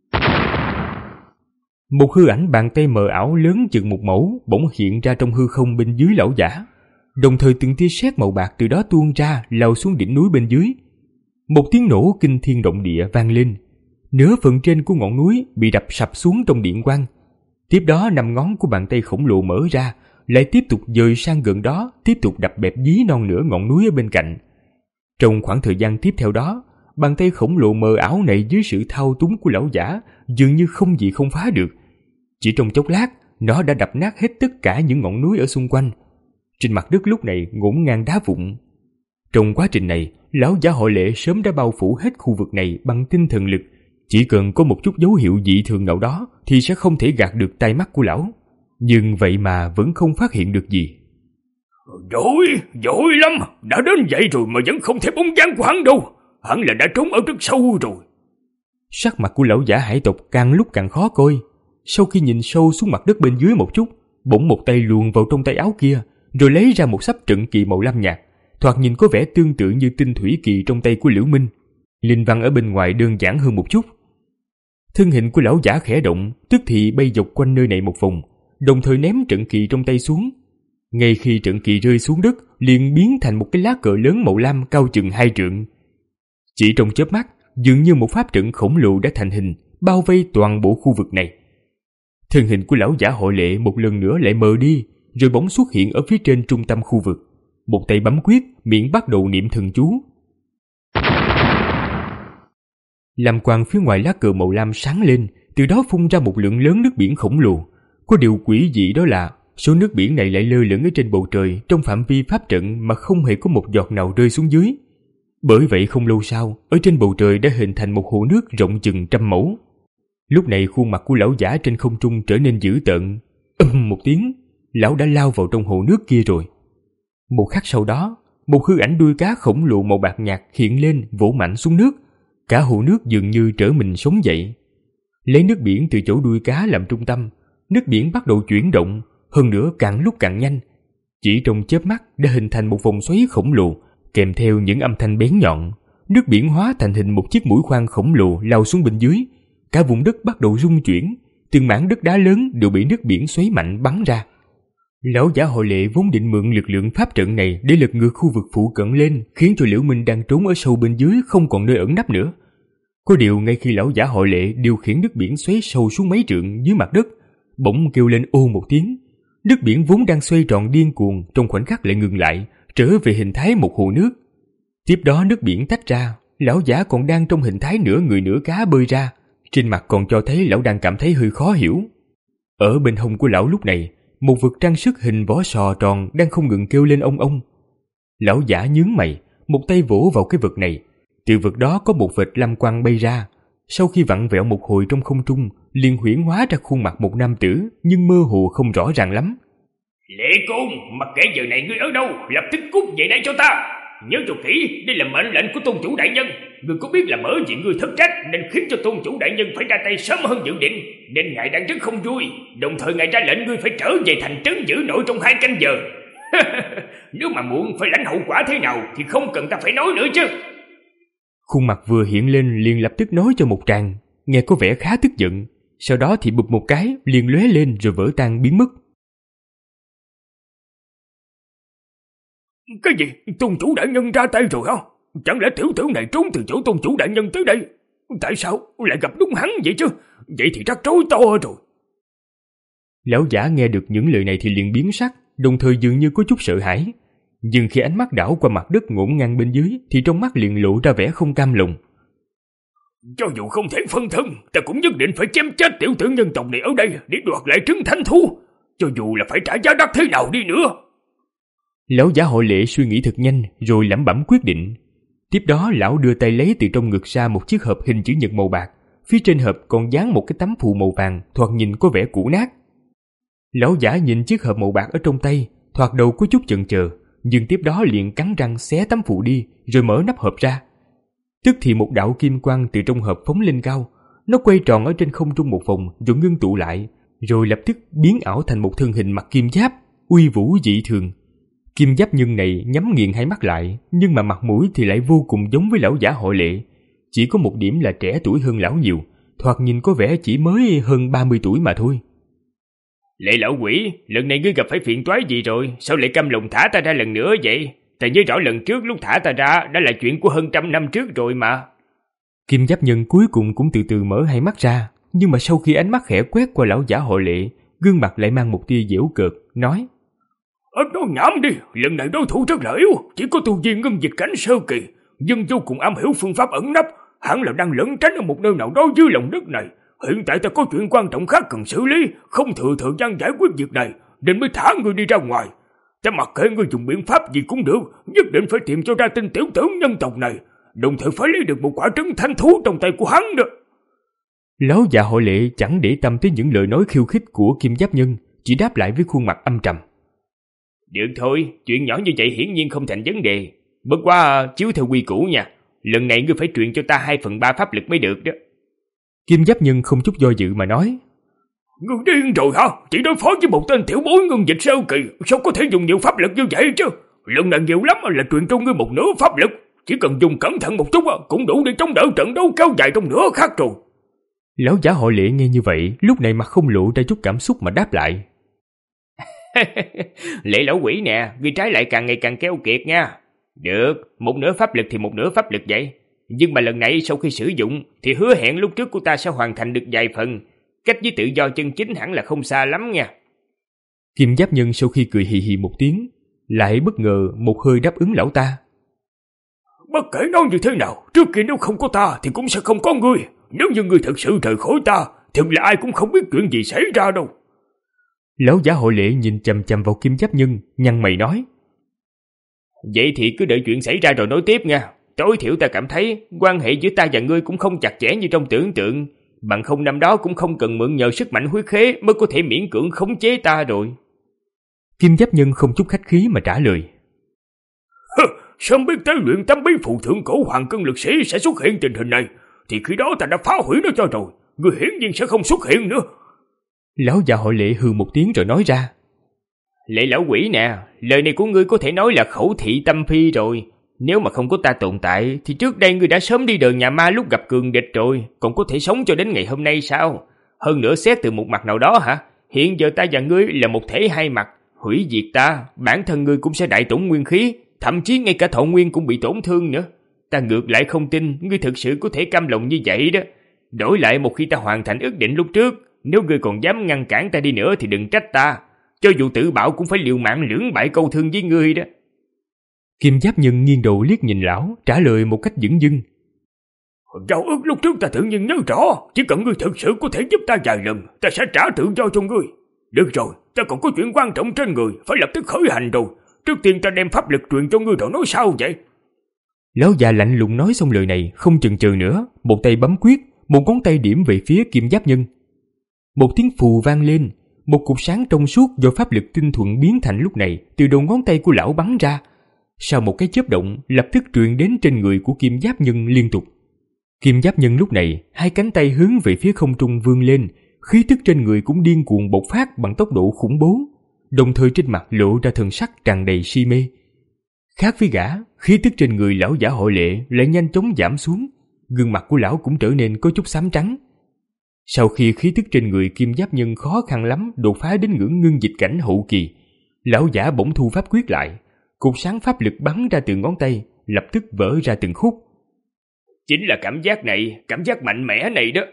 Một hư ảnh bàn tay mờ ảo lớn chừng một mẫu bỗng hiện ra trong hư không bên dưới lão giả, đồng thời từng tia sét màu bạc từ đó tuôn ra lao xuống đỉnh núi bên dưới. Một tiếng nổ kinh thiên động địa vang lên, nửa phần trên của ngọn núi bị đập sập xuống trong điện quang. Tiếp đó năm ngón của bàn tay khổng lồ mở ra, lại tiếp tục dời sang gần đó, tiếp tục đập bẹp dí non nửa ngọn núi ở bên cạnh. Trong khoảng thời gian tiếp theo đó, bàn tay khổng lồ mờ ảo này dưới sự thao túng của lão giả dường như không gì không phá được. Chỉ trong chốc lát, nó đã đập nát hết tất cả những ngọn núi ở xung quanh. Trên mặt đất lúc này ngổn ngang đá vụn. Trong quá trình này, lão giả Hội Lệ sớm đã bao phủ hết khu vực này bằng tinh thần lực. Chỉ cần có một chút dấu hiệu dị thường nào đó thì sẽ không thể gạt được tai mắt của lão. Nhưng vậy mà vẫn không phát hiện được gì. Dội, dội lắm, đã đến vậy rồi mà vẫn không thấy bóng dáng của hắn đâu. Hắn là đã trốn ở rất sâu rồi. Sắc mặt của lão giả hải tộc càng lúc càng khó coi. Sau khi nhìn sâu xuống mặt đất bên dưới một chút, bỗng một tay luồn vào trong tay áo kia, rồi lấy ra một sắp trận kỳ màu lam nhạt, thoạt nhìn có vẻ tương tự như tinh thủy kỳ trong tay của Liễu Minh. Linh văn ở bên ngoài đơn giản hơn một chút. Thân hình của lão giả khẽ động, tức thì bay dọc quanh nơi này một vòng, đồng thời ném trận kỳ trong tay xuống. Ngay khi trận kỳ rơi xuống đất, liền biến thành một cái lá cờ lớn màu lam cao chừng hai trượng. Chỉ trong chớp mắt, dường như một pháp trận khổng lồ đã thành hình, bao vây toàn bộ khu vực này. Thân hình của lão giả Hội Lệ một lần nữa lại mờ đi, rồi bỗng xuất hiện ở phía trên trung tâm khu vực. Một tay bấm quyết, miệng bắt đầu niệm thần chú. Lam quang phía ngoài lá cờ màu lam sáng lên, từ đó phun ra một lượng lớn nước biển khổng lồ. Có điều quỷ dị đó là số nước biển này lại lơ lửng ở trên bầu trời trong phạm vi pháp trận mà không hề có một giọt nào rơi xuống dưới. Bởi vậy không lâu sau, ở trên bầu trời đã hình thành một hồ nước rộng chừng trăm mẫu. Lúc này khuôn mặt của lão giả trên không trung trở nên dữ tợn. Ầm một tiếng, lão đã lao vào trong hồ nước kia rồi. Một khắc sau đó, một hư ảnh đuôi cá khổng lồ màu bạc nhạt hiện lên vỗ mạnh xuống nước. Cả hồ nước dường như trở mình sống dậy. Lấy nước biển từ chỗ đuôi cá làm trung tâm, nước biển bắt đầu chuyển động, hơn nữa càng lúc càng nhanh. Chỉ trong chớp mắt đã hình thành một vòng xoáy khổng lồ, kèm theo những âm thanh bén nhọn. Nước biển hóa thành hình một chiếc mũi khoan khổng lồ lao xuống bên dưới. Cả vùng đất bắt đầu rung chuyển, từng mảng đất đá lớn đều bị nước biển xoáy mạnh bắn ra. Lão giả Hội Lệ vốn định mượn lực lượng pháp trận này để lật ngược khu vực phụ cận lên, khiến cho Liễu Minh đang trốn ở sâu bên dưới không còn nơi ẩn nấp nữa. Có điều ngay khi lão giả Hội Lệ điều khiển nước biển xoáy sâu xuống mấy trượng dưới mặt đất, bỗng kêu lên ô một tiếng. Nước biển vốn đang xoay tròn điên cuồng trong khoảnh khắc lại ngừng lại, trở về hình thái một hồ nước. Tiếp đó nước biển tách ra, lão giả còn đang trong hình thái nửa người nửa cá bơi ra, Trên mặt còn cho thấy lão đang cảm thấy hơi khó hiểu. Ở bên hông của lão lúc này, một vật trang sức hình vỏ sò tròn đang không ngừng kêu lên ông ông. Lão giả nhướng mày, một tay vỗ vào cái vật này. Từ vật đó có một vệt lam quang bay ra. Sau khi vặn vẹo một hồi trong không trung, liền huyễn hóa ra khuôn mặt một nam tử, nhưng mơ hồ không rõ ràng lắm. Lệ Côn, mặc kệ giờ này ngươi ở đâu, lập tức cút về đây cho ta. Nhớ cho kỹ, đây là mệnh lệnh của tôn chủ đại nhân. Ngươi có biết là bởi vì ngươi thất trách nên khiến cho tôn chủ đại nhân phải ra tay sớm hơn dự định, nên ngài đang rất không vui. Đồng thời ngài ra lệnh ngươi phải trở về thành trấn giữ nội trong hai canh giờ. Nếu mà muộn phải lãnh hậu quả thế nào thì không cần ta phải nói nữa chứ. Khuôn mặt vừa hiện lên liền lập tức nói cho một tràng, nghe có vẻ khá tức giận. Sau đó thì bụp một cái liền lóe lên rồi vỡ tan biến mất. Cái gì? Tôn chủ đại nhân ra tay rồi hả? Chẳng lẽ tiểu tử này trốn từ chỗ tôn chủ đại nhân tới đây? Tại sao lại gặp đúng hắn vậy chứ? Vậy thì rắc rối to rồi. Lão giả nghe được những lời này thì liền biến sắc, đồng thời dường như có chút sợ hãi. Nhưng khi ánh mắt đảo qua mặt đất ngổn ngang bên dưới thì trong mắt liền lộ ra vẻ không cam lòng. Cho dù không thể phân thân, ta cũng nhất định phải chém chết tiểu tử nhân tộc này ở đây để đoạt lại trứng thánh thú, cho dù là phải trả giá đắt thế nào đi nữa. Lão giả Họ Lệ suy nghĩ thật nhanh rồi lẩm bẩm quyết định. Tiếp đó lão đưa tay lấy từ trong ngực ra một chiếc hộp hình chữ nhật màu bạc. Phía trên hộp còn dán một cái tấm phù màu vàng, thoạt nhìn có vẻ cũ nát. Lão giả nhìn chiếc hộp màu bạc ở trong tay, thoạt đầu có chút chần chờ, nhưng tiếp đó liền cắn răng xé tấm phù đi rồi mở nắp hộp ra. Tức thì một đạo kim quang từ trong hộp phóng lên cao, nó quay tròn ở trên không trung một vòng rồi ngưng tụ lại, rồi lập tức biến ảo thành một thân hình mặc kim giáp, uy vũ dị thường. Kim giáp nhân này nhắm nghiền hai mắt lại, nhưng mà mặt mũi thì lại vô cùng giống với lão giả Họ Lệ. Chỉ có một điểm là trẻ tuổi hơn lão nhiều, thoạt nhìn có vẻ chỉ mới hơn ba mươi tuổi mà thôi. Lệ lão quỷ, lần này ngươi gặp phải phiền toái gì rồi? Sao lại căm lòng thả ta ra lần nữa vậy? Ta nhớ rõ lần trước lúc thả ta ra đã là chuyện của hơn trăm năm trước rồi mà. Kim giáp nhân cuối cùng cũng từ từ mở hai mắt ra, nhưng mà sau khi ánh mắt khẽ quét qua lão giả Họ Lệ, gương mặt lại mang một tia giễu cợt, nói: Ở đó nhảm đi, lần này đối thủ rất là yếu, chỉ có tu vi ngân dịch cảnh sơ kỳ, nhưng vô cùng am hiểu phương pháp ẩn nấp, hẳn là đang lẩn tránh ở một nơi nào đó dưới lòng đất này. Hiện tại ta có chuyện quan trọng khác cần xử lý, không thừa thời gian giải quyết việc này, nên mới thả ngươi đi ra ngoài. Ta mặc kệ ngươi dùng biện pháp gì cũng được, nhất định phải tìm cho ra tên tiểu tử nhân tộc này, đồng thời phải lấy được một quả trứng thanh thú trong tay của hắn đó. Lão già Họ Lệ chẳng để tâm tới những lời nói khiêu khích của Kim giáp nhân, chỉ đáp lại với khuôn mặt âm trầm: Được thôi, chuyện nhỏ như vậy hiển nhiên không thành vấn đề. Bất quá chiếu theo quy củ nha, lần này ngươi phải truyền cho ta hai phần ba pháp lực mới được đó. Kim giáp nhân không chút do dự mà nói: Ngươi điên rồi hả? Chỉ đối phó với một tên tiểu bối ngân dịch sơ kỳ, sao có thể dùng nhiều pháp lực như vậy chứ? Lần này nhiều lắm là truyền cho ngươi một nửa pháp lực, chỉ cần dùng cẩn thận một chút cũng đủ để chống đỡ trận đấu kéo dài trong nửa khắc rồi. Lão giả Họ Lệ nghe như vậy, lúc này mặt không lộ ra chút cảm xúc mà đáp lại: Lệ lão quỷ nè, ngươi trái lại càng ngày càng keo kiệt nha. Được, một nửa pháp lực thì một nửa pháp lực vậy. Nhưng mà lần này sau khi sử dụng thì hứa hẹn lúc trước của ta sẽ hoàn thành được vài phần. Cách với tự do chân chính hẳn là không xa lắm nha. Kim giáp nhân sau khi cười hì hì một tiếng, lại bất ngờ một hơi đáp ứng lão ta: Bất kể nói như thế nào, trước kia nếu không có ta thì cũng sẽ không có ngươi. Nếu như ngươi thật sự rời khỏi ta thì là ai cũng không biết chuyện gì xảy ra đâu. Lão giả Họ Lệ nhìn chằm chằm vào Kim giáp nhân, nhăn mày nói: Vậy thì cứ đợi chuyện xảy ra rồi nói tiếp nha. Tối thiểu ta cảm thấy quan hệ giữa ta và ngươi cũng không chặt chẽ như trong tưởng tượng, bằng không năm đó cũng không cần mượn nhờ sức mạnh huyết khế mới có thể miễn cưỡng khống chế ta rồi. Kim giáp nhân không chút khách khí mà trả lời: Hừ, sớm biết tới luyện tấm bí phụ thượng cổ hoàng cân lực sĩ sẽ xuất hiện tình hình này, thì khi đó ta đã phá hủy nó cho rồi, ngươi hiển nhiên sẽ không xuất hiện nữa. Lão già Họ Lệ hừ một tiếng rồi nói ra: Lệ lão quỷ nè, lời này của ngươi có thể nói là khẩu thị tâm phi rồi. Nếu mà không có ta tồn tại thì trước đây ngươi đã sớm đi đời nhà ma lúc gặp cường địch rồi, còn có thể sống cho đến ngày hôm nay sao? Hơn nữa xét từ một mặt nào đó hả, hiện giờ ta và ngươi là một thể hai mặt, hủy diệt ta, bản thân ngươi cũng sẽ đại tổn nguyên khí, thậm chí ngay cả thọ nguyên cũng bị tổn thương nữa. Ta ngược lại không tin ngươi thực sự có thể cam lòng như vậy đó. Đổi lại một khi ta hoàn thành ước định lúc trước, nếu ngươi còn dám ngăn cản ta đi nữa thì đừng trách ta, cho dù tự bảo cũng phải liều mạng lưỡng bại câu thương với ngươi đó. Kim giáp nhân nghiêng đầu liếc nhìn lão, trả lời một cách dửng dưng: Giao ước lúc trước ta tự nhiên nhớ rõ, chỉ cần ngươi thực sự có thể giúp ta vài lần, ta sẽ trả tự do cho ngươi. Được rồi, ta còn có chuyện quan trọng trên người, phải lập tức khởi hành rồi. Trước tiên ta đem pháp lực truyền cho ngươi rồi nói sao vậy? Lão già lạnh lùng nói xong lời này, không chần chừ nữa, một tay bấm quyết, một ngón tay điểm về phía Kim Giáp Nhân. Một tiếng phù vang lên, một cục sáng trong suốt do pháp lực tinh thuận biến thành lúc này từ đầu ngón tay của lão bắn ra. Sau một cái chớp động, lập tức truyền đến trên người của Kim Giáp Nhân liên tục. Kim Giáp Nhân lúc này hai cánh tay hướng về phía không trung vươn lên, khí tức trên người cũng điên cuồng bộc phát bằng tốc độ khủng bố, đồng thời trên mặt lộ ra thần sắc tràn đầy si mê. Khác với gã, khí tức trên người lão giả Hội Lệ lại nhanh chóng giảm xuống, gương mặt của lão cũng trở nên có chút xám trắng. Sau khi khí tức trên người Kim Giáp Nhân khó khăn lắm đột phá đến ngưỡng ngưng dịch cảnh hậu kỳ, lão giả bỗng thu pháp quyết lại, cục sáng pháp lực bắn ra từ ngón tay, lập tức vỡ ra từng khúc. Chính là cảm giác này, cảm giác mạnh mẽ này đó.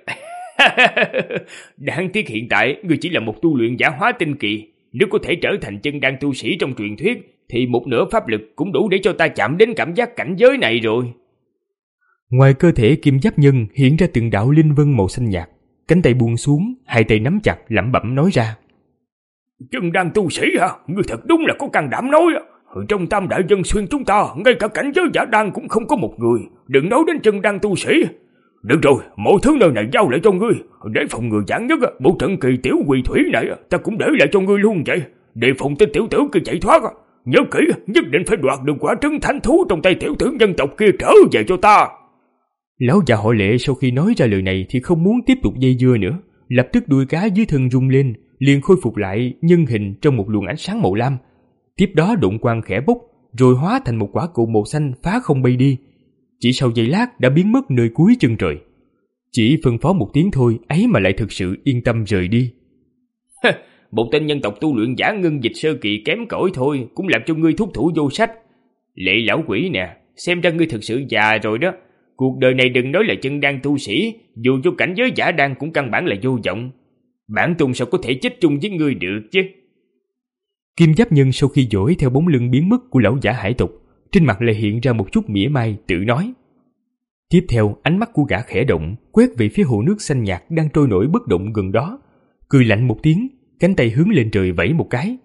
Đáng tiếc hiện tại ngươi chỉ là một tu luyện giả hóa tinh kỳ, nếu có thể trở thành chân đan tu sĩ trong truyền thuyết thì một nửa pháp lực cũng đủ để cho ta chạm đến cảm giác cảnh giới này rồi. Ngoài cơ thể Kim Giáp Nhân hiện ra từng đạo linh vân màu xanh nhạt, cánh tay buông xuống, hai tay nắm chặt lẩm bẩm nói ra: Chân đan tu sĩ hả? Ngươi thật đúng là có can đảm nói. Trong Tam Đại Dân Xuyên chúng ta, ngay cả cảnh giới giả đan cũng không có một người, đừng nói đến chân đan tu sĩ. Được rồi, mọi thứ nơi này giao lại cho ngươi, để phòng ngừa giảng nhất, bộ trận kỳ tiểu quỷ thủy này ta cũng để lại cho ngươi luôn vậy. Đề phòng tên tiểu tử kia chạy thoát, nhớ kỹ, nhất định phải đoạt được quả trứng thánh thú trong tay tiểu tử nhân tộc kia trở về cho ta. Lão già Hội Lệ sau khi nói ra lời này thì không muốn tiếp tục dây dưa nữa, lập tức đuôi cá dưới thân rung lên, liền khôi phục lại nhân hình trong một luồng ánh sáng màu lam. Tiếp đó độn quang khẽ bốc, rồi hóa thành một quả cầu màu xanh phá không bay đi. Chỉ sau giây lát đã biến mất nơi cuối chân trời. Chỉ phân phó một tiếng thôi, ấy mà lại thực sự yên tâm rời đi. Một tên nhân tộc tu luyện giả ngưng dịch sơ kỳ kém cỏi thôi, cũng làm cho ngươi thúc thủ vô sách. Lệ lão quỷ nè, xem ra ngươi thực sự già rồi đó. Cuộc đời này đừng nói là chân đan tu sĩ, dù cho cảnh giới giả đan cũng căn bản là vô vọng. Bản tôn sao có thể chết chung với ngươi được chứ? Kim Giáp Nhân sau khi dõi theo bóng lưng biến mất của lão giả hải tộc, trên mặt lại hiện ra một chút mỉa mai, tự nói. Tiếp theo, ánh mắt của gã khẽ động, quét về phía hồ nước xanh nhạt đang trôi nổi bất động gần đó, cười lạnh một tiếng, cánh tay hướng lên trời vẫy một cái.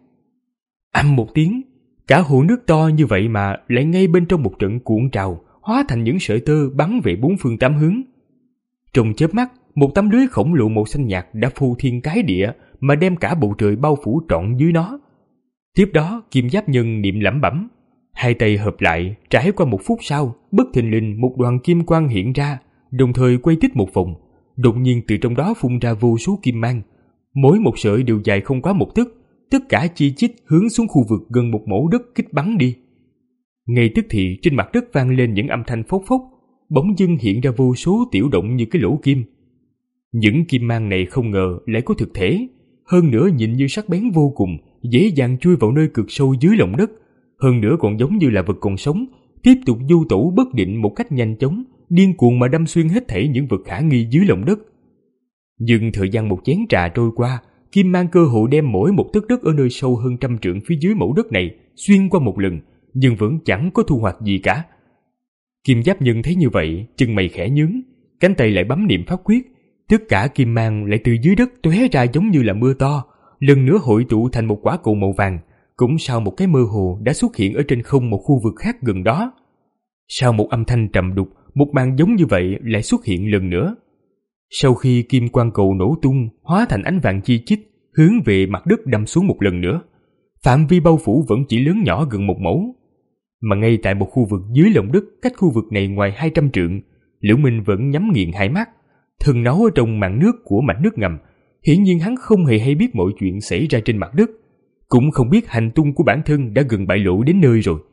Ầm một tiếng, cả hồ nước to như vậy mà lại ngay bên trong một trận cuộn trào, hóa thành những sợi tơ bắn về bốn phương tám hướng. Trong chớp mắt, một tấm lưới khổng lồ màu xanh nhạt đã phô thiên cái địa mà đem cả bầu trời bao phủ trọn dưới nó. Tiếp đó, Kim Giáp Nhân niệm lẩm bẩm, hai tay hợp lại, trải qua một phút sau, bất thình lình một đoàn kim quang hiện ra, đồng thời quay tít một vòng, đột nhiên từ trong đó phun ra vô số kim mang, mỗi một sợi đều dài không quá một tấc, tất cả chi chít hướng xuống khu vực gần một mẫu đất kích bắn đi. Ngay tức thì trên mặt đất vang lên những âm thanh phốc phốc, bỗng dưng hiện ra vô số tiểu động như cái lỗ kim. Những kim mang này không ngờ lại có thực thể, hơn nữa nhìn như sắc bén vô cùng, dễ dàng chui vào nơi cực sâu dưới lòng đất, hơn nữa còn giống như là vật còn sống, tiếp tục du tẩu bất định một cách nhanh chóng, điên cuồng mà đâm xuyên hết thảy những vật khả nghi dưới lòng đất. Nhưng thời gian một chén trà trôi qua, kim mang cơ hội đem mỗi một tấc đất ở nơi sâu hơn trăm trượng phía dưới mẫu đất này xuyên qua một lần, nhưng vẫn chẳng có thu hoạch gì cả. Kim Giáp Nhân thấy như vậy, chân mày khẽ nhướng, cánh tay lại bấm niệm pháp quyết, tất cả kim mang lại từ dưới đất tóe ra giống như là mưa to, lần nữa hội tụ thành một quả cầu màu vàng, cũng sau một cái mơ hồ đã xuất hiện ở trên không một khu vực khác gần đó. Sau một âm thanh trầm đục, một màn giống như vậy lại xuất hiện lần nữa. Sau khi kim quang cầu nổ tung, hóa thành ánh vàng chi chít, hướng về mặt đất đâm xuống một lần nữa. Phạm vi bao phủ vẫn chỉ lớn nhỏ gần một mẫu. Mà ngay tại một khu vực dưới lòng đất cách khu vực này ngoài hai trăm trượng, Liễu Minh vẫn nhắm nghiền hai mắt, thần náu ở trong màn nước của mạch nước ngầm. Hiển nhiên hắn không hề hay biết mọi chuyện xảy ra trên mặt đất, cũng không biết hành tung của bản thân đã gần bại lộ đến nơi rồi.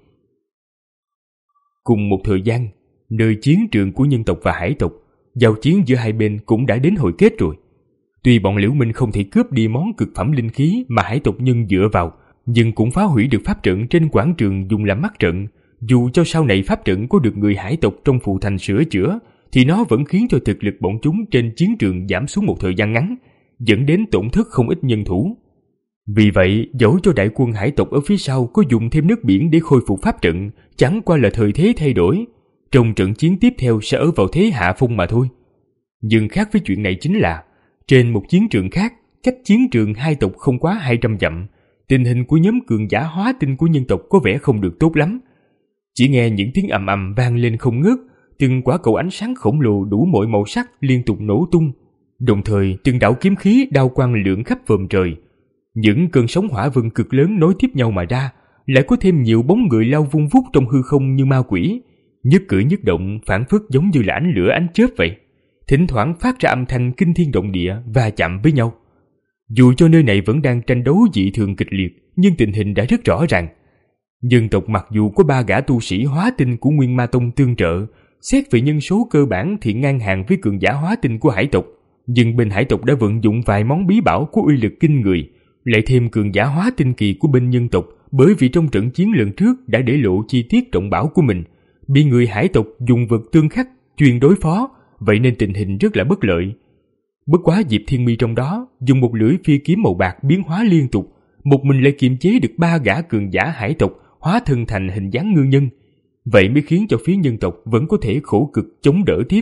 Cùng một thời gian, nơi chiến trường của nhân tộc và hải tộc, giao chiến giữa hai bên cũng đã đến hồi kết rồi. Tuy bọn Liễu Minh không thể cướp đi món cực phẩm linh khí mà hải tộc nhân dựa vào, nhưng cũng phá hủy được pháp trận trên quảng trường dùng làm mắt trận. Dù cho sau này pháp trận có được người hải tộc trong phụ thành sửa chữa, thì nó vẫn khiến cho thực lực bọn chúng trên chiến trường giảm xuống một thời gian ngắn, dẫn đến tổn thất không ít nhân thủ. Vì vậy, dẫu cho đại quân hải tộc ở phía sau có dùng thêm nước biển để khôi phục pháp trận, chẳng qua là thời thế thay đổi. trong trận chiến tiếp theo sẽ ở vào thế hạ phong mà thôi. Nhưng khác với chuyện này chính là, trên một chiến trường khác, cách chiến trường hai tộc không quá hai trăm dặm, tình hình của nhóm cường giả hóa tinh của nhân tộc có vẻ không được tốt lắm. Chỉ nghe những tiếng ầm ầm vang lên không ngớt, từng quả cầu ánh sáng khổng lồ đủ mọi màu sắc liên tục nổ tung, đồng thời từng đạo kiếm khí đao quang lượn khắp vòm trời. Những cơn sóng hỏa vân cực lớn nối tiếp nhau mà ra, lại có thêm nhiều bóng người lao vung vút trong hư không như ma quỷ, nhất cử nhất động phảng phất giống như là ánh lửa ánh chớp vậy, thỉnh thoảng phát ra âm thanh kinh thiên động địa va chạm với nhau. Dù cho nơi này vẫn đang tranh đấu dị thường kịch liệt, nhưng tình hình đã rất rõ ràng. Nhân tộc mặc dù có ba gã tu sĩ hóa tinh của Nguyên Ma Tông tương trợ, xét về nhân số cơ bản thì ngang hàng với cường giả hóa tinh của hải tộc, nhưng bên hải tộc đã vận dụng vài món bí bảo có uy lực kinh người, lại thêm cường giả hóa tinh kỳ của bên nhân tộc, bởi vì trong trận chiến lần trước đã để lộ chi tiết trọng bảo của mình, bị người hải tộc dùng vật tương khắc chuyên đối phó, vậy nên tình hình rất là bất lợi. Bất quá Diệp Thiên Mi trong đó dùng một lưỡi phi kiếm màu bạc biến hóa liên tục, một mình lại kiềm chế được ba gã cường giả hải tộc hóa thân thành hình dáng ngư nhân, vậy mới khiến cho phía nhân tộc vẫn có thể khổ cực chống đỡ tiếp.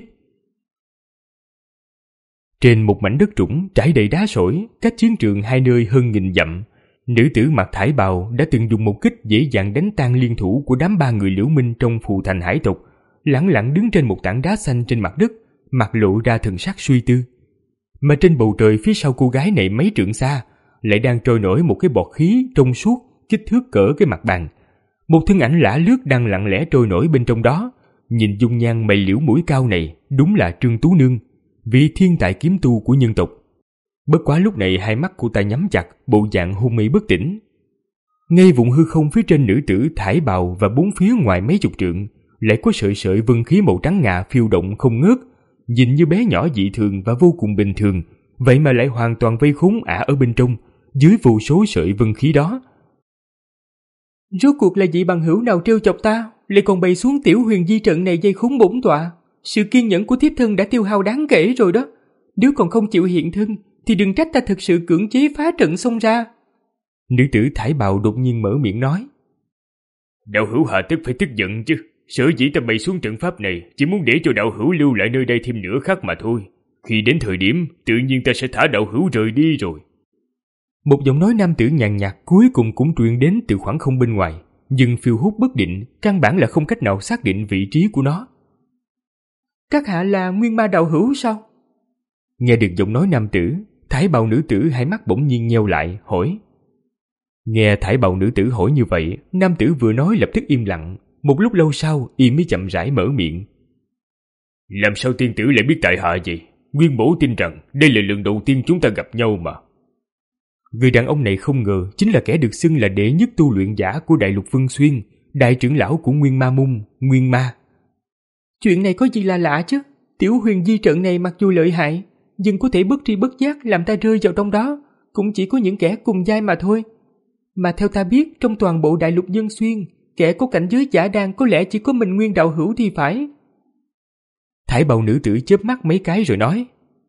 Trên một mảnh đất trũng trải đầy đá sỏi, cách chiến trường hai nơi hơn nghìn dặm, nữ tử mặc thải bào đã từng dùng một kích dễ dàng đánh tan liên thủ của đám ba người Liễu Minh trong phù thành hải tộc, lẳng lặng đứng trên một tảng đá xanh trên mặt đất, mặt lộ ra thần sắc suy tư. Mà trên bầu trời phía sau cô gái này mấy trượng xa, lại đang trôi nổi một cái bọt khí trong suốt, kích thước cỡ cái mặt bàn. Một thân ảnh lả lướt đang lặng lẽ trôi nổi bên trong đó. Nhìn dung nhan mày liễu mũi cao này, đúng là Trương Tú Nương, vị thiên tài kiếm tu của nhân tộc. Bất quá lúc này hai mắt cô ta nhắm chặt, bộ dạng hôn mê bất tỉnh. Ngay vùng hư không phía trên nữ tử thải bào và bốn phía ngoài mấy chục trượng, lại có sợi sợi vân khí màu trắng ngà phiêu động không ngớt, nhìn như bé nhỏ dị thường và vô cùng bình thường, vậy mà lại hoàn toàn vây khốn ả ở bên trong, dưới vô số sợi vân khí đó. Rốt cuộc là vị bằng hữu nào trêu chọc ta, lại còn bày xuống tiểu huyền di trận này dây khốn bổn tọa. Sự kiên nhẫn của thiếp thân đã tiêu hao đáng kể rồi đó. Nếu còn không chịu hiện thân, thì đừng trách ta thực sự cưỡng chế phá trận xông ra. Nữ tử thải bào đột nhiên mở miệng nói. Đạo hữu hạ tất phải tức giận chứ. Sở dĩ ta bày xuống trận pháp này chỉ muốn để cho đạo hữu lưu lại nơi đây thêm nửa khắc mà thôi. Khi đến thời điểm, tự nhiên ta sẽ thả đạo hữu rời đi rồi. Một giọng nói nam tử nhàn nhạt cuối cùng cũng truyền đến từ khoảng không bên ngoài, nhưng phiêu hút bất định, căn bản là không cách nào xác định vị trí của nó. Các hạ là Nguyên Ma đạo hữu sao? Nghe được giọng nói nam tử, thải bào nữ tử hai mắt bỗng nhiên nheo lại, hỏi. Nghe thải bào nữ tử hỏi như vậy, nam tử vừa nói lập tức im lặng. Một lúc lâu sau, y mới chậm rãi mở miệng. Làm sao tiên tử lại biết tại hạ vậy? Nguyên bổ tin rằng đây là lần đầu tiên chúng ta gặp nhau mà. Người đàn ông này không ngờ chính là kẻ được xưng là đệ nhất tu luyện giả của Đại Lục Vân Xuyên, đại trưởng lão của Nguyên Ma Môn, Nguyên Ma. Chuyện này có gì là lạ chứ? Tiểu huyền di trận này mặc dù lợi hại, nhưng có thể bất tri bất giác làm ta rơi vào trong đó, cũng chỉ có những kẻ cùng giai mà thôi. Mà theo ta biết, trong toàn bộ Đại Lục Vân Xuyên, kẻ có cảnh giới giả đan có lẽ chỉ có mình Nguyên đạo hữu thì phải. Thải bào nữ tử chớp mắt mấy cái rồi nói.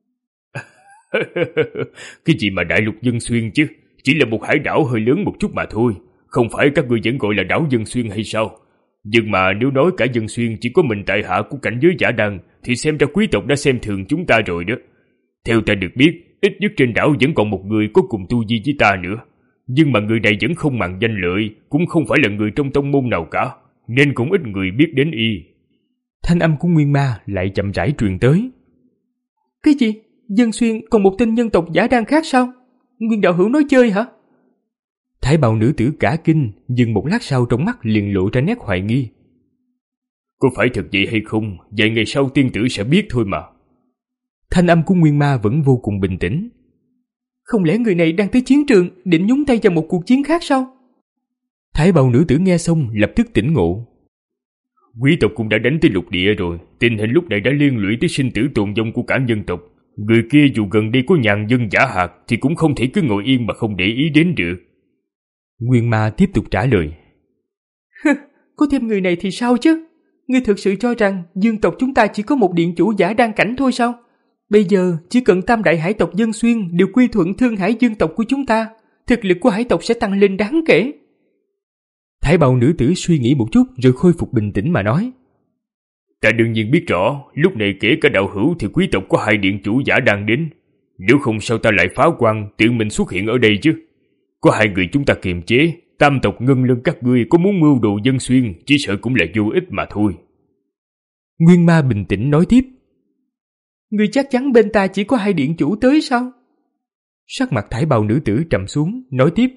Cái gì mà Đại Lục Vân Xuyên chứ? Chỉ là một hải đảo hơi lớn một chút mà thôi. Không phải các ngươi vẫn gọi là đảo Vân Xuyên hay sao? Nhưng mà nếu nói cả Vân Xuyên chỉ có mình tại hạ của cảnh giới giả đan, thì xem ra quý tộc đã xem thường chúng ta rồi đó. Theo ta được biết, ít nhất trên đảo vẫn còn một người có cùng tu vi với ta nữa. Nhưng mà người này vẫn không màng danh lợi, cũng không phải là người trong tông môn nào cả, nên cũng ít người biết đến y. Thanh âm của Nguyên Ma lại chậm rãi truyền tới. Cái gì? Vân Xuyên còn một tên nhân tộc giả đan khác sao? Nguyên đạo hữu nói chơi hả? Thái bào nữ tử cả kinh, nhưng một lát sau trong mắt liền lộ ra nét hoài nghi. Có phải thật vậy hay không? Vậy ngày sau tiên tử sẽ biết thôi mà. Thanh âm của Nguyên Ma vẫn vô cùng bình tĩnh. Không lẽ người này đang tới chiến trường định nhúng tay vào một cuộc chiến khác sao? Thái bào nữ tử nghe xong lập tức tỉnh ngộ. Quý tộc cũng đã đánh tới lục địa rồi, tình hình lúc này đã liên lụy tới sinh tử tồn vong của cả nhân tộc. Người kia dù gần đây có nhàn dân giả hạt thì cũng không thể cứ ngồi yên mà không để ý đến được. Nguyên Ma tiếp tục trả lời. Có thêm người này thì sao chứ? Ngươi thực sự cho rằng dương tộc chúng ta chỉ có một điện chủ giả đan cảnh thôi sao? Bây giờ chỉ cần tam đại hải tộc Vân Xuyên đều quy thuận Thương Hải dương tộc của chúng ta, thực lực của hải tộc sẽ tăng lên đáng kể. Thái bào nữ tử suy nghĩ một chút rồi khôi phục bình tĩnh mà nói. Ta đương nhiên biết rõ, lúc này kể cả đạo hữu thì quý tộc có hai điện chủ giả đang đến. Nếu không sao ta lại phá quan tự mình xuất hiện ở đây chứ. Có hai người chúng ta kiềm chế, tam tộc Ngân Lân các ngươi có muốn mưu đồ dân xuyên, chỉ sợ cũng là vô ích mà thôi. Nguyên Ma bình tĩnh nói tiếp. Ngươi chắc chắn bên ta chỉ có hai điện chủ tới sao? Sắc mặt thải bào nữ tử trầm xuống, nói tiếp.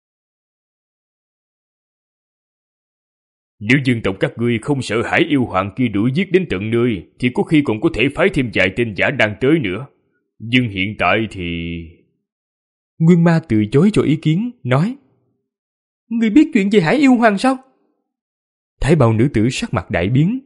Nếu dân tộc các ngươi không sợ hãi yêu hoàng kia đuổi giết đến tận nơi, thì có khi còn có thể phái thêm vài tên giả đang tới nữa. Nhưng hiện tại thì... Nguyên Ma từ chối cho ý kiến, nói. Ngươi biết chuyện về Hải Yêu Hoàng sao? Thải bào nữ tử sắc mặt đại biến.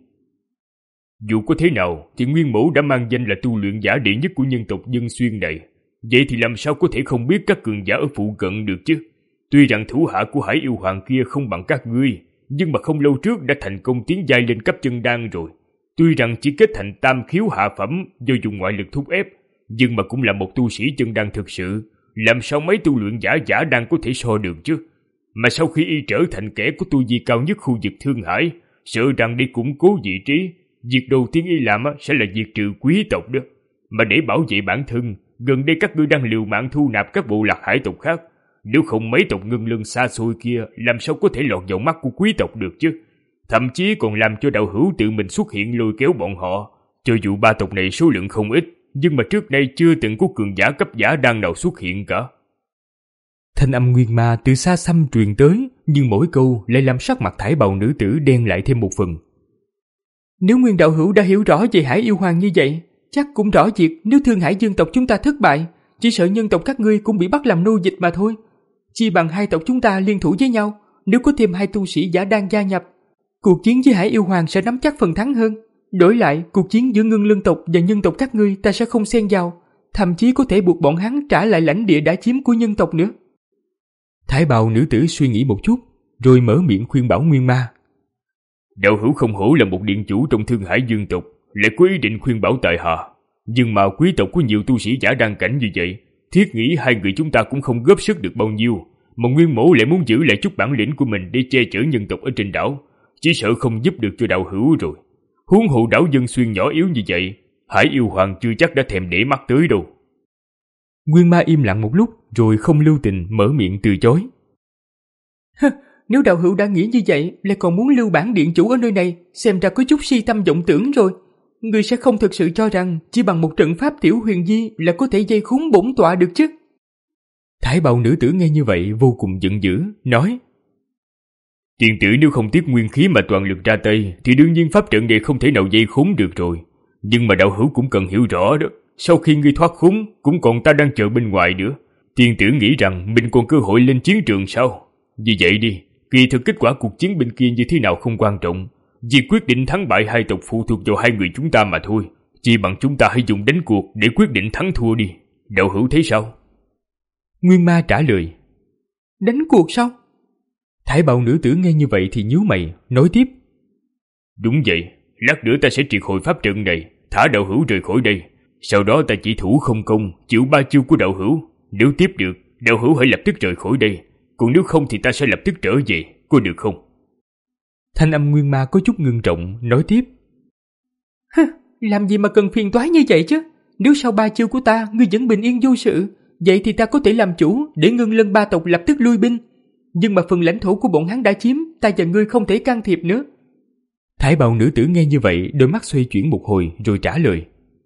Dù có thế nào, thì Nguyên Mẫu đã mang danh là tu luyện giả đệ nhất của nhân tộc Dân Xuyên này. Vậy thì làm sao có thể không biết các cường giả ở phụ cận được chứ? Tuy rằng thủ hạ của Hải Yêu Hoàng kia không bằng các ngươi, nhưng mà không lâu trước đã thành công tiến giai lên cấp chân đan rồi. Tuy rằng chỉ kết thành tam khiếu hạ phẩm do dùng ngoại lực thúc ép, nhưng mà cũng là một tu sĩ chân đan thực sự. Làm sao mấy tu luyện giả giả đan có thể so được chứ? Mà sau khi y trở thành kẻ có tu vi cao nhất khu vực Thương Hải, sợ rằng để củng cố vị trí, việc đầu tiên y làm sẽ là diệt trừ quý tộc đó. Mà để bảo vệ bản thân, gần đây các ngươi đang liều mạng thu nạp các bộ lạc hải tộc khác. Nếu không mấy tộc Ngân Lân xa xôi kia làm sao có thể lọt vào mắt của quý tộc được chứ? Thậm chí còn làm cho đạo hữu tự mình xuất hiện lôi kéo bọn họ. Cho dù ba tộc này số lượng không ít, nhưng mà trước đây chưa từng có cường giả cấp giả đan nào xuất hiện cả. Thanh âm Nguyên Ma từ xa xăm truyền tới, nhưng mỗi câu lại làm sắc mặt thải bào nữ tử đen lại thêm một phần. Nếu Nguyên đạo hữu đã hiểu rõ về Hải Yêu Hoàng như vậy, chắc cũng rõ việc nếu Thương Hải dân tộc chúng ta thất bại, chỉ sợ nhân tộc các ngươi cũng bị bắt làm nô dịch mà thôi. Chi bằng hai tộc chúng ta liên thủ với nhau, nếu có thêm hai tu sĩ giả đan gia nhập, cuộc chiến với Hải Yêu Hoàng sẽ nắm chắc phần thắng hơn. Đổi lại, cuộc chiến giữa Ngân Lân tộc và nhân tộc các ngươi ta sẽ không xen vào, thậm chí có thể buộc bọn hắn trả lại lãnh địa đã chiếm của nhân tộc nữa. Thải bào nữ tử suy nghĩ một chút, rồi mở miệng khuyên bảo Nguyên Ma. Đạo hữu không hổ là một điện chủ trong Thương Hải dương tộc, lại có ý định khuyên bảo tại hạ. Nhưng mà quý tộc có nhiều tu sĩ giả đan cảnh như vậy, thiết nghĩ hai người chúng ta cũng không góp sức được bao nhiêu, mà Nguyên Mẫu lại muốn giữ lại chút bản lĩnh của mình để che chở nhân tộc ở trên đảo, chỉ sợ không giúp được cho đạo hữu rồi. Huống hộ đảo Dân Xuyên nhỏ yếu như vậy, Hải Yêu Hoàng chưa chắc đã thèm để mắt tới đâu. Nguyên Ma im lặng một lúc, rồi không lưu tình mở miệng từ chối. Nếu đạo hữu đã nghĩ như vậy, lại còn muốn lưu bản điện chủ ở nơi này, xem ra có chút si tâm vọng tưởng rồi. Ngươi sẽ không thực sự cho rằng chỉ bằng một trận pháp tiểu huyền di là có thể dây khốn bổn tọa được chứ? Thải bào nữ tử nghe như vậy vô cùng giận dữ, nói. Tiền tử nếu không tiếc nguyên khí mà toàn lực ra tay, thì đương nhiên pháp trận này không thể nào dây khốn được rồi. Nhưng mà đạo hữu cũng cần hiểu rõ đó, sau khi ngươi thoát khốn, cũng còn ta đang chờ bên ngoài nữa. Tiền tử nghĩ rằng mình còn cơ hội lên chiến trường sao? Vì vậy đi, kỳ thực kết quả cuộc chiến bên kia như thế nào không quan trọng. Việc quyết định thắng bại hai tộc phụ thuộc vào hai người chúng ta mà thôi. Chỉ bằng chúng ta hãy dùng đánh cuộc để quyết định thắng thua đi. Đạo hữu thấy sao? Nguyên Ma trả lời. Đánh cuộc sao? Thải bào nữ tử nghe như vậy thì nhíu mày, nói tiếp. Đúng vậy, lát nữa ta sẽ triệt hồi pháp trận này, thả đạo hữu rời khỏi đây. Sau đó ta chỉ thủ không công, chịu ba chiêu của đạo hữu. Nếu tiếp được, đạo hữu hãy lập tức rời khỏi đây. Còn nếu không thì ta sẽ lập tức trở về, có được không? Thanh âm Nguyên Ma có chút ngưng trọng, nói tiếp. Hừ, làm gì mà cần phiền toái như vậy chứ? Nếu sau ba chiêu của ta, ngươi vẫn bình yên vô sự, vậy thì ta có thể làm chủ để Ngân Lân ba tộc lập tức lui binh. Nhưng mà phần lãnh thổ của bọn hắn đã chiếm, ta và ngươi không thể can thiệp nữa. Thải bào nữ tử nghe như vậy, đôi mắt xoay chuyển một hồi rồi trả lời.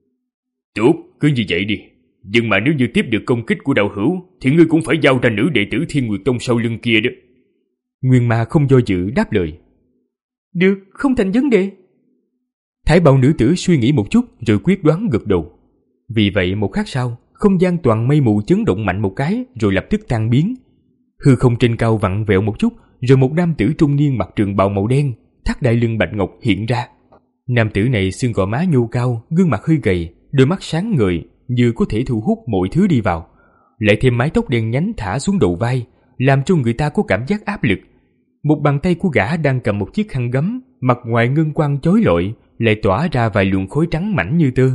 Tốt, cứ như vậy đi. Nhưng mà nếu như tiếp được công kích của đạo hữu, thì ngươi cũng phải giao ra nữ đệ tử Thiên Nguyệt Tông sau lưng kia đó. Nguyên Ma không do dự đáp lời. Được, không thành vấn đề. Thải bào nữ tử suy nghĩ một chút rồi quyết đoán gật đầu. Vì vậy một khắc sau, không gian toàn mây mù chấn động mạnh một cái rồi lập tức tan biến. Hư không trên cao vặn vẹo một chút, rồi một nam tử trung niên mặc trường bào màu đen, thắt đai lưng bạch ngọc hiện ra. Nam tử này xương gò má nhô cao, gương mặt hơi gầy, đôi mắt sáng ngời, như có thể thu hút mọi thứ đi vào. Lại thêm mái tóc đen nhánh thả xuống đầu vai, làm cho người ta có cảm giác áp lực. Một bàn tay của gã đang cầm một chiếc khăn gấm, mặt ngoài ngân quang chói lọi, lại tỏa ra vài luồng khói trắng mảnh như tơ.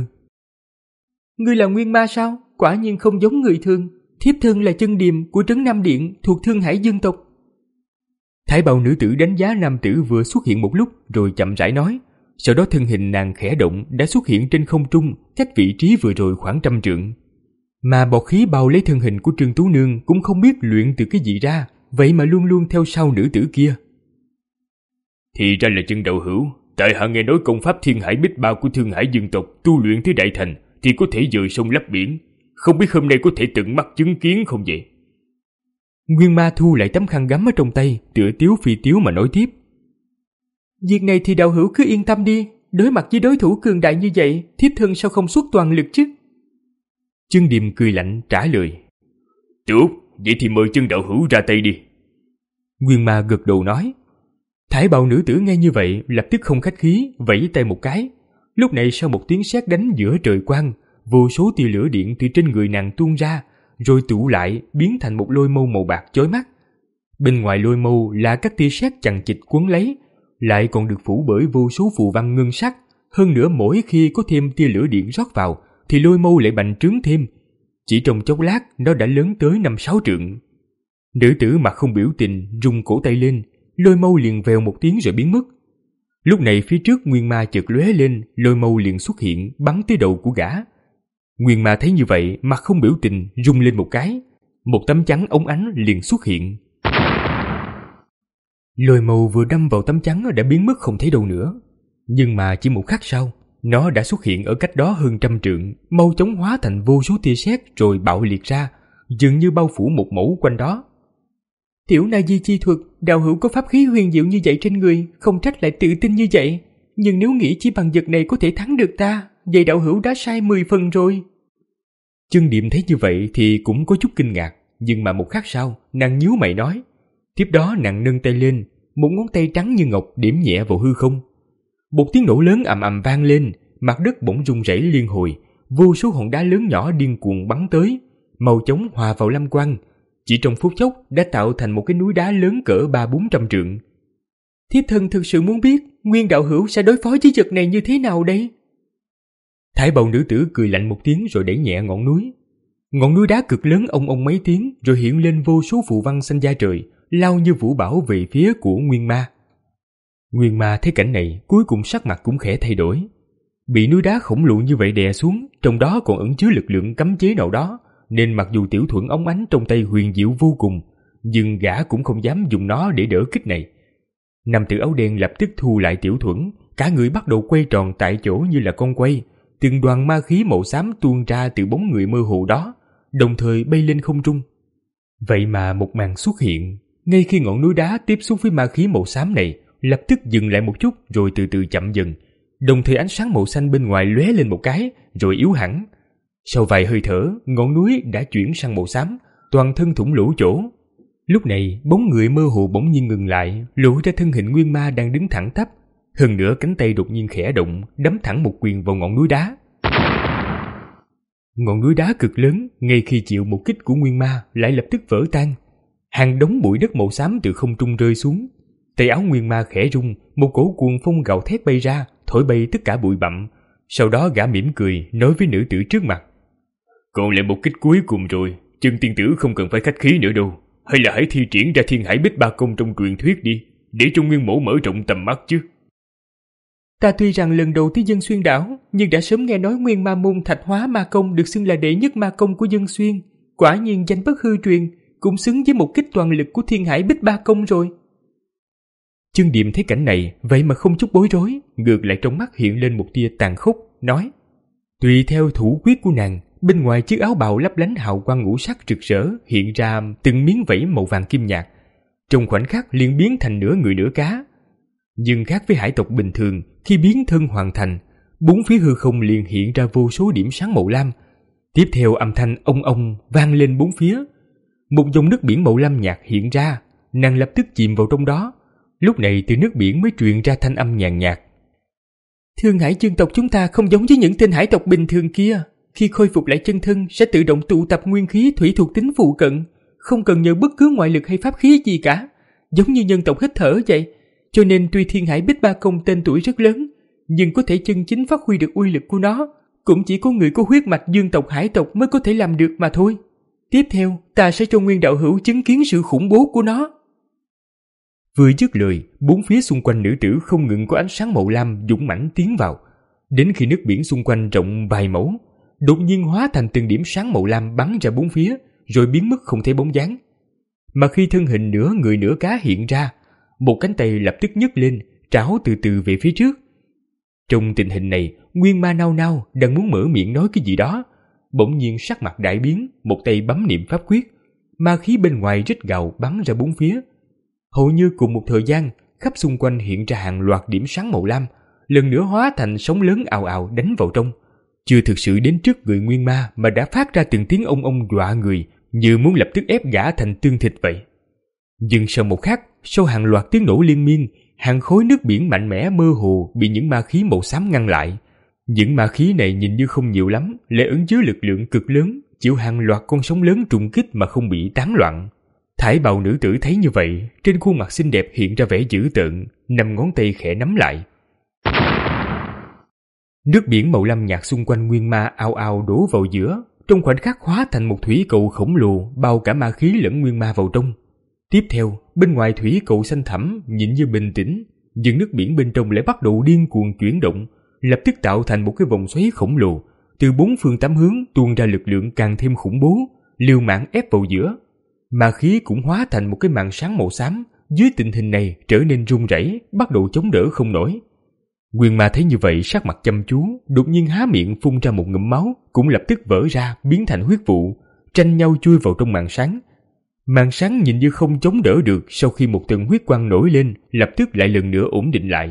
Ngươi là Nguyên Ma sao? Quả nhiên không giống người thường. Thiếp thân là chân điềm của trấn Nam Điện thuộc Thương Hải dân tộc. Thải bào nữ tử đánh giá nam tử vừa xuất hiện một lúc rồi chậm rãi nói, Sau đó thân hình nàng khẽ động đã xuất hiện trên không trung, cách vị trí vừa rồi khoảng trăm trượng. Mà bọt khí bao lấy thân hình của Trương Tú Nương cũng không biết luyện từ cái gì ra, vậy mà luôn luôn theo sau nữ tử kia. Thì ra là chân đạo hữu. Tại hạ nghe nói công pháp Thiên Hải Bích Ba của Thương Hải Dương tộc tu luyện tới đại thành thì có thể dời sông lấp biển. Không biết hôm nay có thể tận mắt chứng kiến không vậy? Nguyên Ma thu lại tấm khăn gấm ở trong tay, tựa tiếu phi tiếu mà nói tiếp. Việc này thì đạo hữu cứ yên tâm đi. Đối mặt với đối thủ cường đại như vậy, thiếp thân sao không xuất toàn lực chứ? Chân Điềm cười lạnh trả lời. Tốt, vậy thì mời chân đạo hữu ra tay đi. Nguyên Ma gật đầu nói. Thải bào nữ tử nghe như vậy lập tức không khách khí, vẫy tay một cái. Lúc này sau một tiếng sét đánh giữa trời quang, vô số tia lửa điện từ trên người nàng tuôn ra, rồi tụ lại biến thành một lôi mâu màu bạc chói mắt. Bên ngoài lôi mâu là các tia sét chằng chịt quấn lấy, lại còn được phủ bởi vô số phù văn ngân sắc. Hơn nữa mỗi khi có thêm tia lửa điện rót vào, thì lôi mâu lại bành trướng thêm. Chỉ trong chốc lát nó đã lớn tới năm sáu trượng. Nữ tử mặt không biểu tình rung cổ tay lên, lôi mâu liền vèo một tiếng rồi biến mất. Lúc này phía trước Nguyên Ma chợt lóe lên, lôi mâu liền xuất hiện bắn tới đầu của gã. Nguyên Ma thấy như vậy, mặt không biểu tình rung lên một cái, một tấm chắn óng ánh liền xuất hiện. Lôi mâu vừa đâm vào tấm chắn đã biến mất không thấy đâu nữa. Nhưng mà chỉ một khắc sau, nó đã xuất hiện ở cách đó hơn trăm trượng, mau chóng hóa thành vô số tia sét rồi bạo liệt ra, dường như bao phủ một mẫu quanh đó. Tiểu Na Di chi thuật, đạo hữu có pháp khí huyền diệu như vậy trên người, không trách lại tự tin như vậy. Nhưng nếu nghĩ chỉ bằng vật này có thể thắng được ta, vậy đạo hữu đã sai mười phần rồi. Chân Điềm thấy như vậy thì cũng có chút kinh ngạc, nhưng mà một khắc sau, nàng nhíu mày nói. Tiếp đó nàng nâng tay lên, một ngón tay trắng như ngọc điểm nhẹ vào hư không. Một tiếng nổ lớn ầm ầm vang lên, mặt đất bỗng rung rẩy liên hồi, vô số hòn đá lớn nhỏ điên cuồng bắn tới, mau chóng hòa vào lam quang. Chỉ trong phút chốc đã tạo thành một cái núi đá lớn cỡ ba bốn trăm trượng. Thiếp thân thực sự muốn biết Nguyên đạo hữu sẽ đối phó với vật này như thế nào đây? Thải bào nữ tử cười lạnh một tiếng rồi đẩy nhẹ ngọn núi. Ngọn núi đá cực lớn ông ông mấy tiếng rồi hiện lên vô số phù văn xanh da trời, lao như vũ bão về phía của Nguyên Ma. Nguyên Ma thấy cảnh này, cuối cùng sắc mặt cũng khẽ thay đổi. Bị núi đá khổng lồ như vậy đè xuống, trong đó còn ẩn chứa lực lượng cấm chế nào đó, nên mặc dù tiểu thuẫn óng ánh trong tay huyền diệu vô cùng, nhưng gã cũng không dám dùng nó để đỡ kích này. Nam tử áo đen lập tức thu lại tiểu thuẫn, cả người bắt đầu quay tròn tại chỗ như là con quay, từng đoàn ma khí màu xám tuôn ra từ bóng người mơ hồ đó, đồng thời bay lên không trung. Vậy mà một màn xuất hiện, ngay khi ngọn núi đá tiếp xúc với ma khí màu xám này, lập tức dừng lại một chút rồi từ từ chậm dần, đồng thời ánh sáng màu xanh bên ngoài lóe lên một cái rồi yếu hẳn. Sau vài hơi thở, ngọn núi đã chuyển sang màu xám, toàn thân thủng lỗ chỗ. Lúc này, bóng người mơ hồ bỗng nhiên ngừng lại, lộ ra thân hình Nguyên Ma đang đứng thẳng tắp. Hơn nữa cánh tay đột nhiên khẽ động, đấm thẳng một quyền vào ngọn núi đá. Ngọn núi đá cực lớn, ngay khi chịu một kích của Nguyên Ma, lại lập tức vỡ tan. Hàng đống bụi đất màu xám từ không trung rơi xuống. Tay áo Nguyên Ma khẽ rung, một cổ cuồng phong gào thét bay ra, thổi bay tất cả bụi bặm. Sau đó gã mỉm cười, nói với nữ tử trước mặt. Còn lại một kích cuối cùng rồi, chân tiên tử không cần phải khách khí nữa đâu. Hay là hãy thi triển ra Thiên Hải Bích Ba Công trong truyền thuyết đi, để cho Nguyên mẫu mở rộng tầm mắt chứ. Ta tuy rằng lần đầu tới Dân Xuyên đảo, nhưng đã sớm nghe nói Nguyên Ma môn Thạch Hóa Ma Công được xưng là đệ nhất ma công của Dân Xuyên. Quả nhiên danh bất hư truyền, cũng xứng với một kích toàn lực của Thiên Hải Bích Ba Công rồi. Chân Điềm thấy cảnh này, vậy mà không chút bối rối, ngược lại trong mắt hiện lên một tia tàn khốc, nói. Tùy theo thủ quyết của nàng, bên ngoài chiếc áo bào lấp lánh hào quang ngũ sắc rực rỡ hiện ra từng miếng vảy màu vàng kim nhạt, trong khoảnh khắc liền biến thành nửa người nửa cá. Nhưng khác với hải tộc bình thường, khi biến thân hoàn thành, bốn phía hư không liền hiện ra vô số điểm sáng màu lam. Tiếp theo âm thanh ông ông vang lên bốn phía, một dòng nước biển màu lam nhạt hiện ra, nàng lập tức chìm vào trong đó. Lúc này từ nước biển mới truyền ra thanh âm nhàn nhạt. Thương Hải Dương tộc chúng ta không giống với những tên hải tộc bình thường kia. Khi khôi phục lại chân thân sẽ tự động tụ tập nguyên khí thủy thuộc tính phụ cận, không cần nhờ bất cứ ngoại lực hay pháp khí gì cả, giống như nhân tộc hít thở vậy. Cho nên tuy Thiên Hải Bích Ba Công tên tuổi rất lớn, nhưng có thể chân chính phát huy được uy lực của nó, cũng chỉ có người có huyết mạch dương tộc hải tộc mới có thể làm được mà thôi. Tiếp theo, ta sẽ cho Nguyên đạo hữu chứng kiến sự khủng bố của nó. Vừa dứt lời, bốn phía xung quanh nữ tử không ngừng có ánh sáng màu lam dũng mãnh tiến vào, đến khi nước biển xung quanh rộng vài mẫu, đột nhiên hóa thành từng điểm sáng màu lam bắn ra bốn phía, rồi biến mất không thấy bóng dáng. Mà khi thân hình nửa người nửa cá hiện ra, một cánh tay lập tức nhấc lên, trảo từ từ về phía trước. Trong tình hình này, Nguyên Ma nao nao đang muốn mở miệng nói cái gì đó, bỗng nhiên sắc mặt đại biến, một tay bấm niệm pháp quyết, ma khí bên ngoài rít gào bắn ra bốn phía. Hầu như cùng một thời gian, khắp xung quanh hiện ra hàng loạt điểm sáng màu lam, lần nữa hóa thành sóng lớn ào ào đánh vào trong. Chưa thực sự đến trước người Nguyên Ma mà đã phát ra từng tiếng ông ông dọa người, như muốn lập tức ép gã thành tương thịt vậy. Nhưng sau một khắc, sau hàng loạt tiếng nổ liên miên, hàng khối nước biển mạnh mẽ mơ hồ bị những ma khí màu xám ngăn lại. Những ma khí này nhìn như không nhiều lắm, lại ẩn chứa lực lượng cực lớn, chịu hàng loạt con sóng lớn trùng kích mà không bị tán loạn. Thải bào nữ tử thấy như vậy, trên khuôn mặt xinh đẹp hiện ra vẻ dữ tợn, năm ngón tay khẽ nắm lại. Nước biển màu lam nhạt xung quanh Nguyên Ma ao ao đổ vào giữa, trong khoảnh khắc hóa thành một thủy cầu khổng lồ bao cả ma khí lẫn Nguyên Ma vào trong. Tiếp theo, bên ngoài thủy cầu xanh thẳm nhìn như bình tĩnh, nhưng nước biển bên trong lại bắt đầu điên cuồng chuyển động, lập tức tạo thành một cái vòng xoáy khổng lồ, từ bốn phương tám hướng tuôn ra lực lượng càng thêm khủng bố, liều mạng ép vào giữa. Ma khí cũng hóa thành một cái màn sáng màu xám, dưới tình hình này trở nên run rẩy, bắt đầu chống đỡ không nổi. Nguyên Ma thấy như vậy, sắc mặt chăm chú, đột nhiên há miệng phun ra một ngụm máu, cũng lập tức vỡ ra biến thành huyết vụ, tranh nhau chui vào trong màn sáng. Màn sáng nhìn như không chống đỡ được, sau khi một tầng huyết quang nổi lên, lập tức lại lần nữa ổn định lại.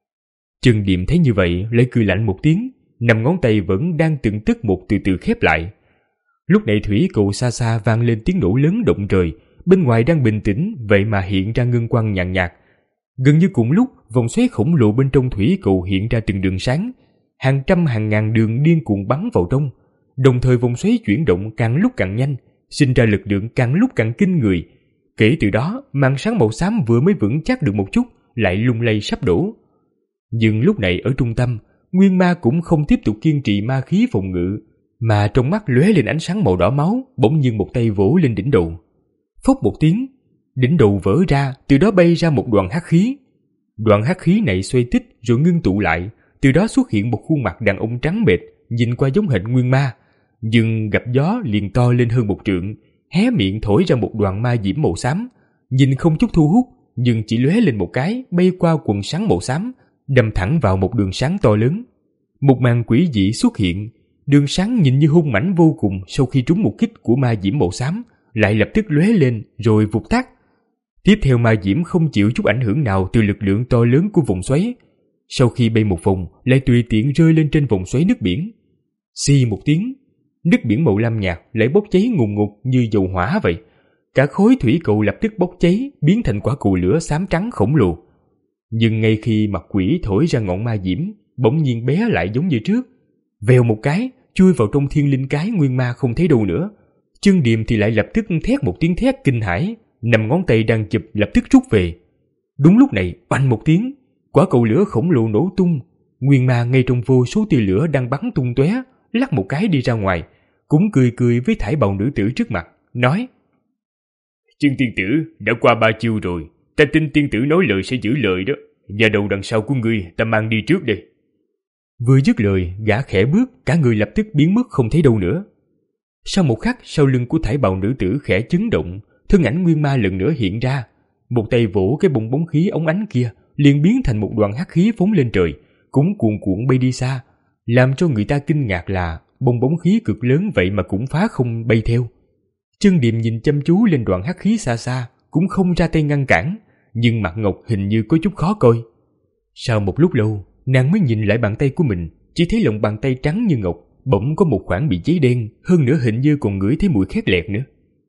Trần Điềm thấy như vậy, lại cười lạnh một tiếng, năm ngón tay vẫn đang từng tấc một từ từ khép lại. Lúc này thủy cầu xa xa vang lên tiếng nổ lớn động trời, bên ngoài đang bình tĩnh, vậy mà hiện ra ngân quang nhàn nhạt. Gần như cùng lúc, vòng xoáy khổng lồ bên trong thủy cầu hiện ra từng đường sáng, hàng trăm hàng ngàn đường điên cuồng bắn vào trong. Đồng thời vòng xoáy chuyển động càng lúc càng nhanh, sinh ra lực lượng càng lúc càng kinh người. Kể từ đó, màn sáng màu xám vừa mới vững chắc được một chút, lại lung lay sắp đổ. Nhưng lúc này ở trung tâm, Nguyên Ma cũng không tiếp tục kiên trì ma khí phòng ngự, mà trong mắt lóe lên ánh sáng màu đỏ máu, bỗng nhiên một tay vỗ lên đỉnh đầu. Phốc một tiếng, đỉnh đầu vỡ ra, từ đó bay ra một đoàn hắc khí. Đoàn hắc khí này xoay tích rồi ngưng tụ lại, từ đó xuất hiện một khuôn mặt đàn ông trắng bệch, nhìn qua giống hệt Nguyên Ma, nhưng gặp gió liền to lên hơn một trượng, hé miệng thổi ra một đoàn ma diễm màu xám, nhìn không chút thu hút, nhưng chỉ lóe lên một cái, bay qua quần sáng màu xám, đâm thẳng vào một đường sáng to lớn. Một màn quỷ dị xuất hiện, đường sáng nhìn như hung mãnh vô cùng, sau khi trúng một kích của ma diễm màu xám, lại lập tức lóe lên rồi vụt tắt. Tiếp theo ma diễm không chịu chút ảnh hưởng nào từ lực lượng to lớn của vòng xoáy. Sau khi bay một vòng, lại tùy tiện rơi lên trên vòng xoáy nước biển. Xì một tiếng, nước biển màu lam nhạt lại bốc cháy ngùn ngụt như dầu hỏa vậy. Cả khối thủy cầu lập tức bốc cháy, biến thành quả cầu lửa xám trắng khổng lồ. Nhưng ngay khi mặt quỷ thổi ra ngọn ma diễm, bỗng nhiên bé lại giống như trước. Vèo một cái, chui vào trong thiên linh cái Nguyên Ma không thấy đâu nữa. Trương Điềm thì lại lập tức thét một tiếng thét kinh hãi, năm ngón tay đang chụp lập tức rút về. Đúng lúc này, oanh một tiếng, quả cầu lửa khổng lồ nổ tung. Nguyên Ma ngay trong vô số tia lửa đang bắn tung tóe, lắc một cái đi ra ngoài, cũng cười cười với thải bào nữ tử trước mặt, nói: Trương tiên tử, đã qua ba chiêu rồi, ta tin tiên tử nói lời sẽ giữ lời đó. Nhà đầu đằng sau của ngươi ta mang đi trước đây. Vừa dứt lời, gã khẽ bước, cả người lập tức biến mất không thấy đâu nữa. Sau một khắc, sau lưng của thải bào nữ tử khẽ chấn động, thân ảnh Nguyên Ma lần nữa hiện ra, một tay vỗ cái bông bóng khí óng ánh kia, liền biến thành một đoàn hắc khí phóng lên trời, cũng cuồn cuộn bay đi xa. Làm cho người ta kinh ngạc là bông bóng khí cực lớn vậy mà cũng phá không bay theo. Trương Điềm nhìn chăm chú lên đoàn hắc khí xa xa, cũng không ra tay ngăn cản, nhưng mặt Ngọc hình như có chút khó coi. Sau một lúc lâu, nàng mới nhìn lại bàn tay của mình, chỉ thấy lòng bàn tay trắng như ngọc, bỗng có một khoảng bị cháy đen, hơn nữa hình như còn ngửi thấy mùi khét lẹt nữa.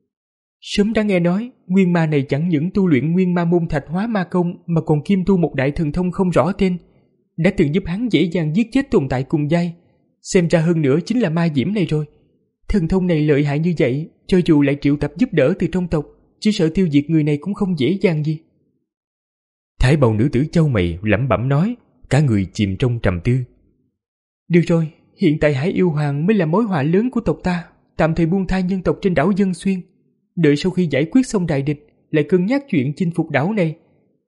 Sớm đã nghe nói, Nguyên Ma này chẳng những tu luyện Nguyên Ma môn Thạch Hóa Ma Công mà còn kiêm tu một đại thần thông không rõ tên, đã từng giúp hắn dễ dàng giết chết tồn tại cùng giai. Xem ra hơn nữa chính là ma diễm này rồi. Thần thông này lợi hại như vậy, cho dù lại triệu tập giúp đỡ từ trong tộc, chỉ sợ tiêu diệt người này cũng không dễ dàng gì. Thải bào nữ tử chau mày lẩm bẩm nói, cả người chìm trong trầm tư. Được rồi, hiện tại Hải Yêu Hoàng mới là mối họa lớn của tộc ta, tạm thời buông tha nhân tộc trên đảo Dân Xuyên. Đợi sau khi giải quyết xong đại địch, lại cân nhắc chuyện chinh phục đảo này.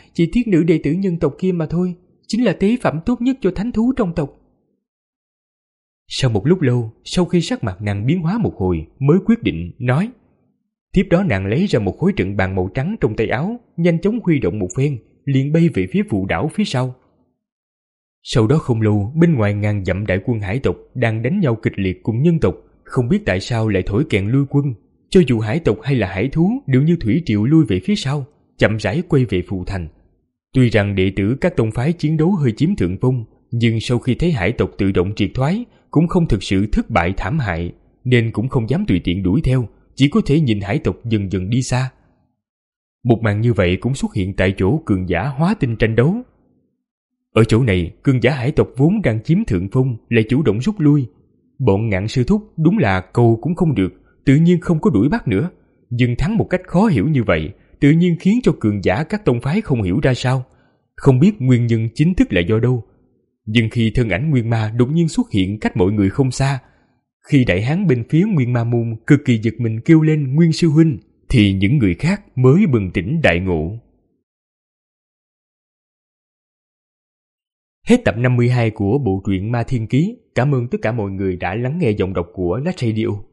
chỉ tiếc nữ đệ tử nhân tộc kia mà thôi, chính là tế phẩm tốt nhất cho thánh thú trong tộc. Sau một lúc lâu, sau khi sắc mặt nàng biến hóa một hồi, mới quyết định nói. Tiếp đó nàng lấy ra một khối trận bàn màu trắng trong tay áo, nhanh chóng huy động một phen, liền bay về phía phụ đảo phía sau. Sau đó không lâu, bên ngoài ngàn dặm đại quân hải tộc đang đánh nhau kịch liệt cùng nhân tộc, không biết tại sao lại thổi kèn lui quân. Cho dù hải tộc hay là hải thú đều như thủy triều lui về phía sau, chậm rãi quay về phụ thành. Tuy rằng đệ tử các tông phái chiến đấu hơi chiếm thượng phong, nhưng sau khi thấy hải tộc tự động triệt thoái, cũng không thực sự thất bại thảm hại, nên cũng không dám tùy tiện đuổi theo, chỉ có thể nhìn hải tộc dần dần đi xa. Một màn như vậy cũng xuất hiện tại chỗ cường giả hóa tinh tranh đấu. Ở chỗ này, cường giả hải tộc vốn đang chiếm thượng phong lại chủ động rút lui. Bọn Ngạn sư thúc đúng là cầu cũng không được, tự nhiên không có đuổi bắt nữa. Nhưng thắng một cách khó hiểu như vậy, tự nhiên khiến cho cường giả các tông phái không hiểu ra sao, không biết nguyên nhân chính thức là do đâu. Nhưng khi thân ảnh Nguyên Ma đột nhiên xuất hiện cách mọi người không xa, khi đại hán bên phía Nguyên Ma môn cực kỳ giật mình kêu lên Nguyên sư huynh, thì những người khác mới bừng tỉnh đại ngộ. Hết tập năm mươi hai của bộ truyện Ma Thiên Ký. Cảm ơn tất cả mọi người đã lắng nghe giọng đọc của Lách Radio.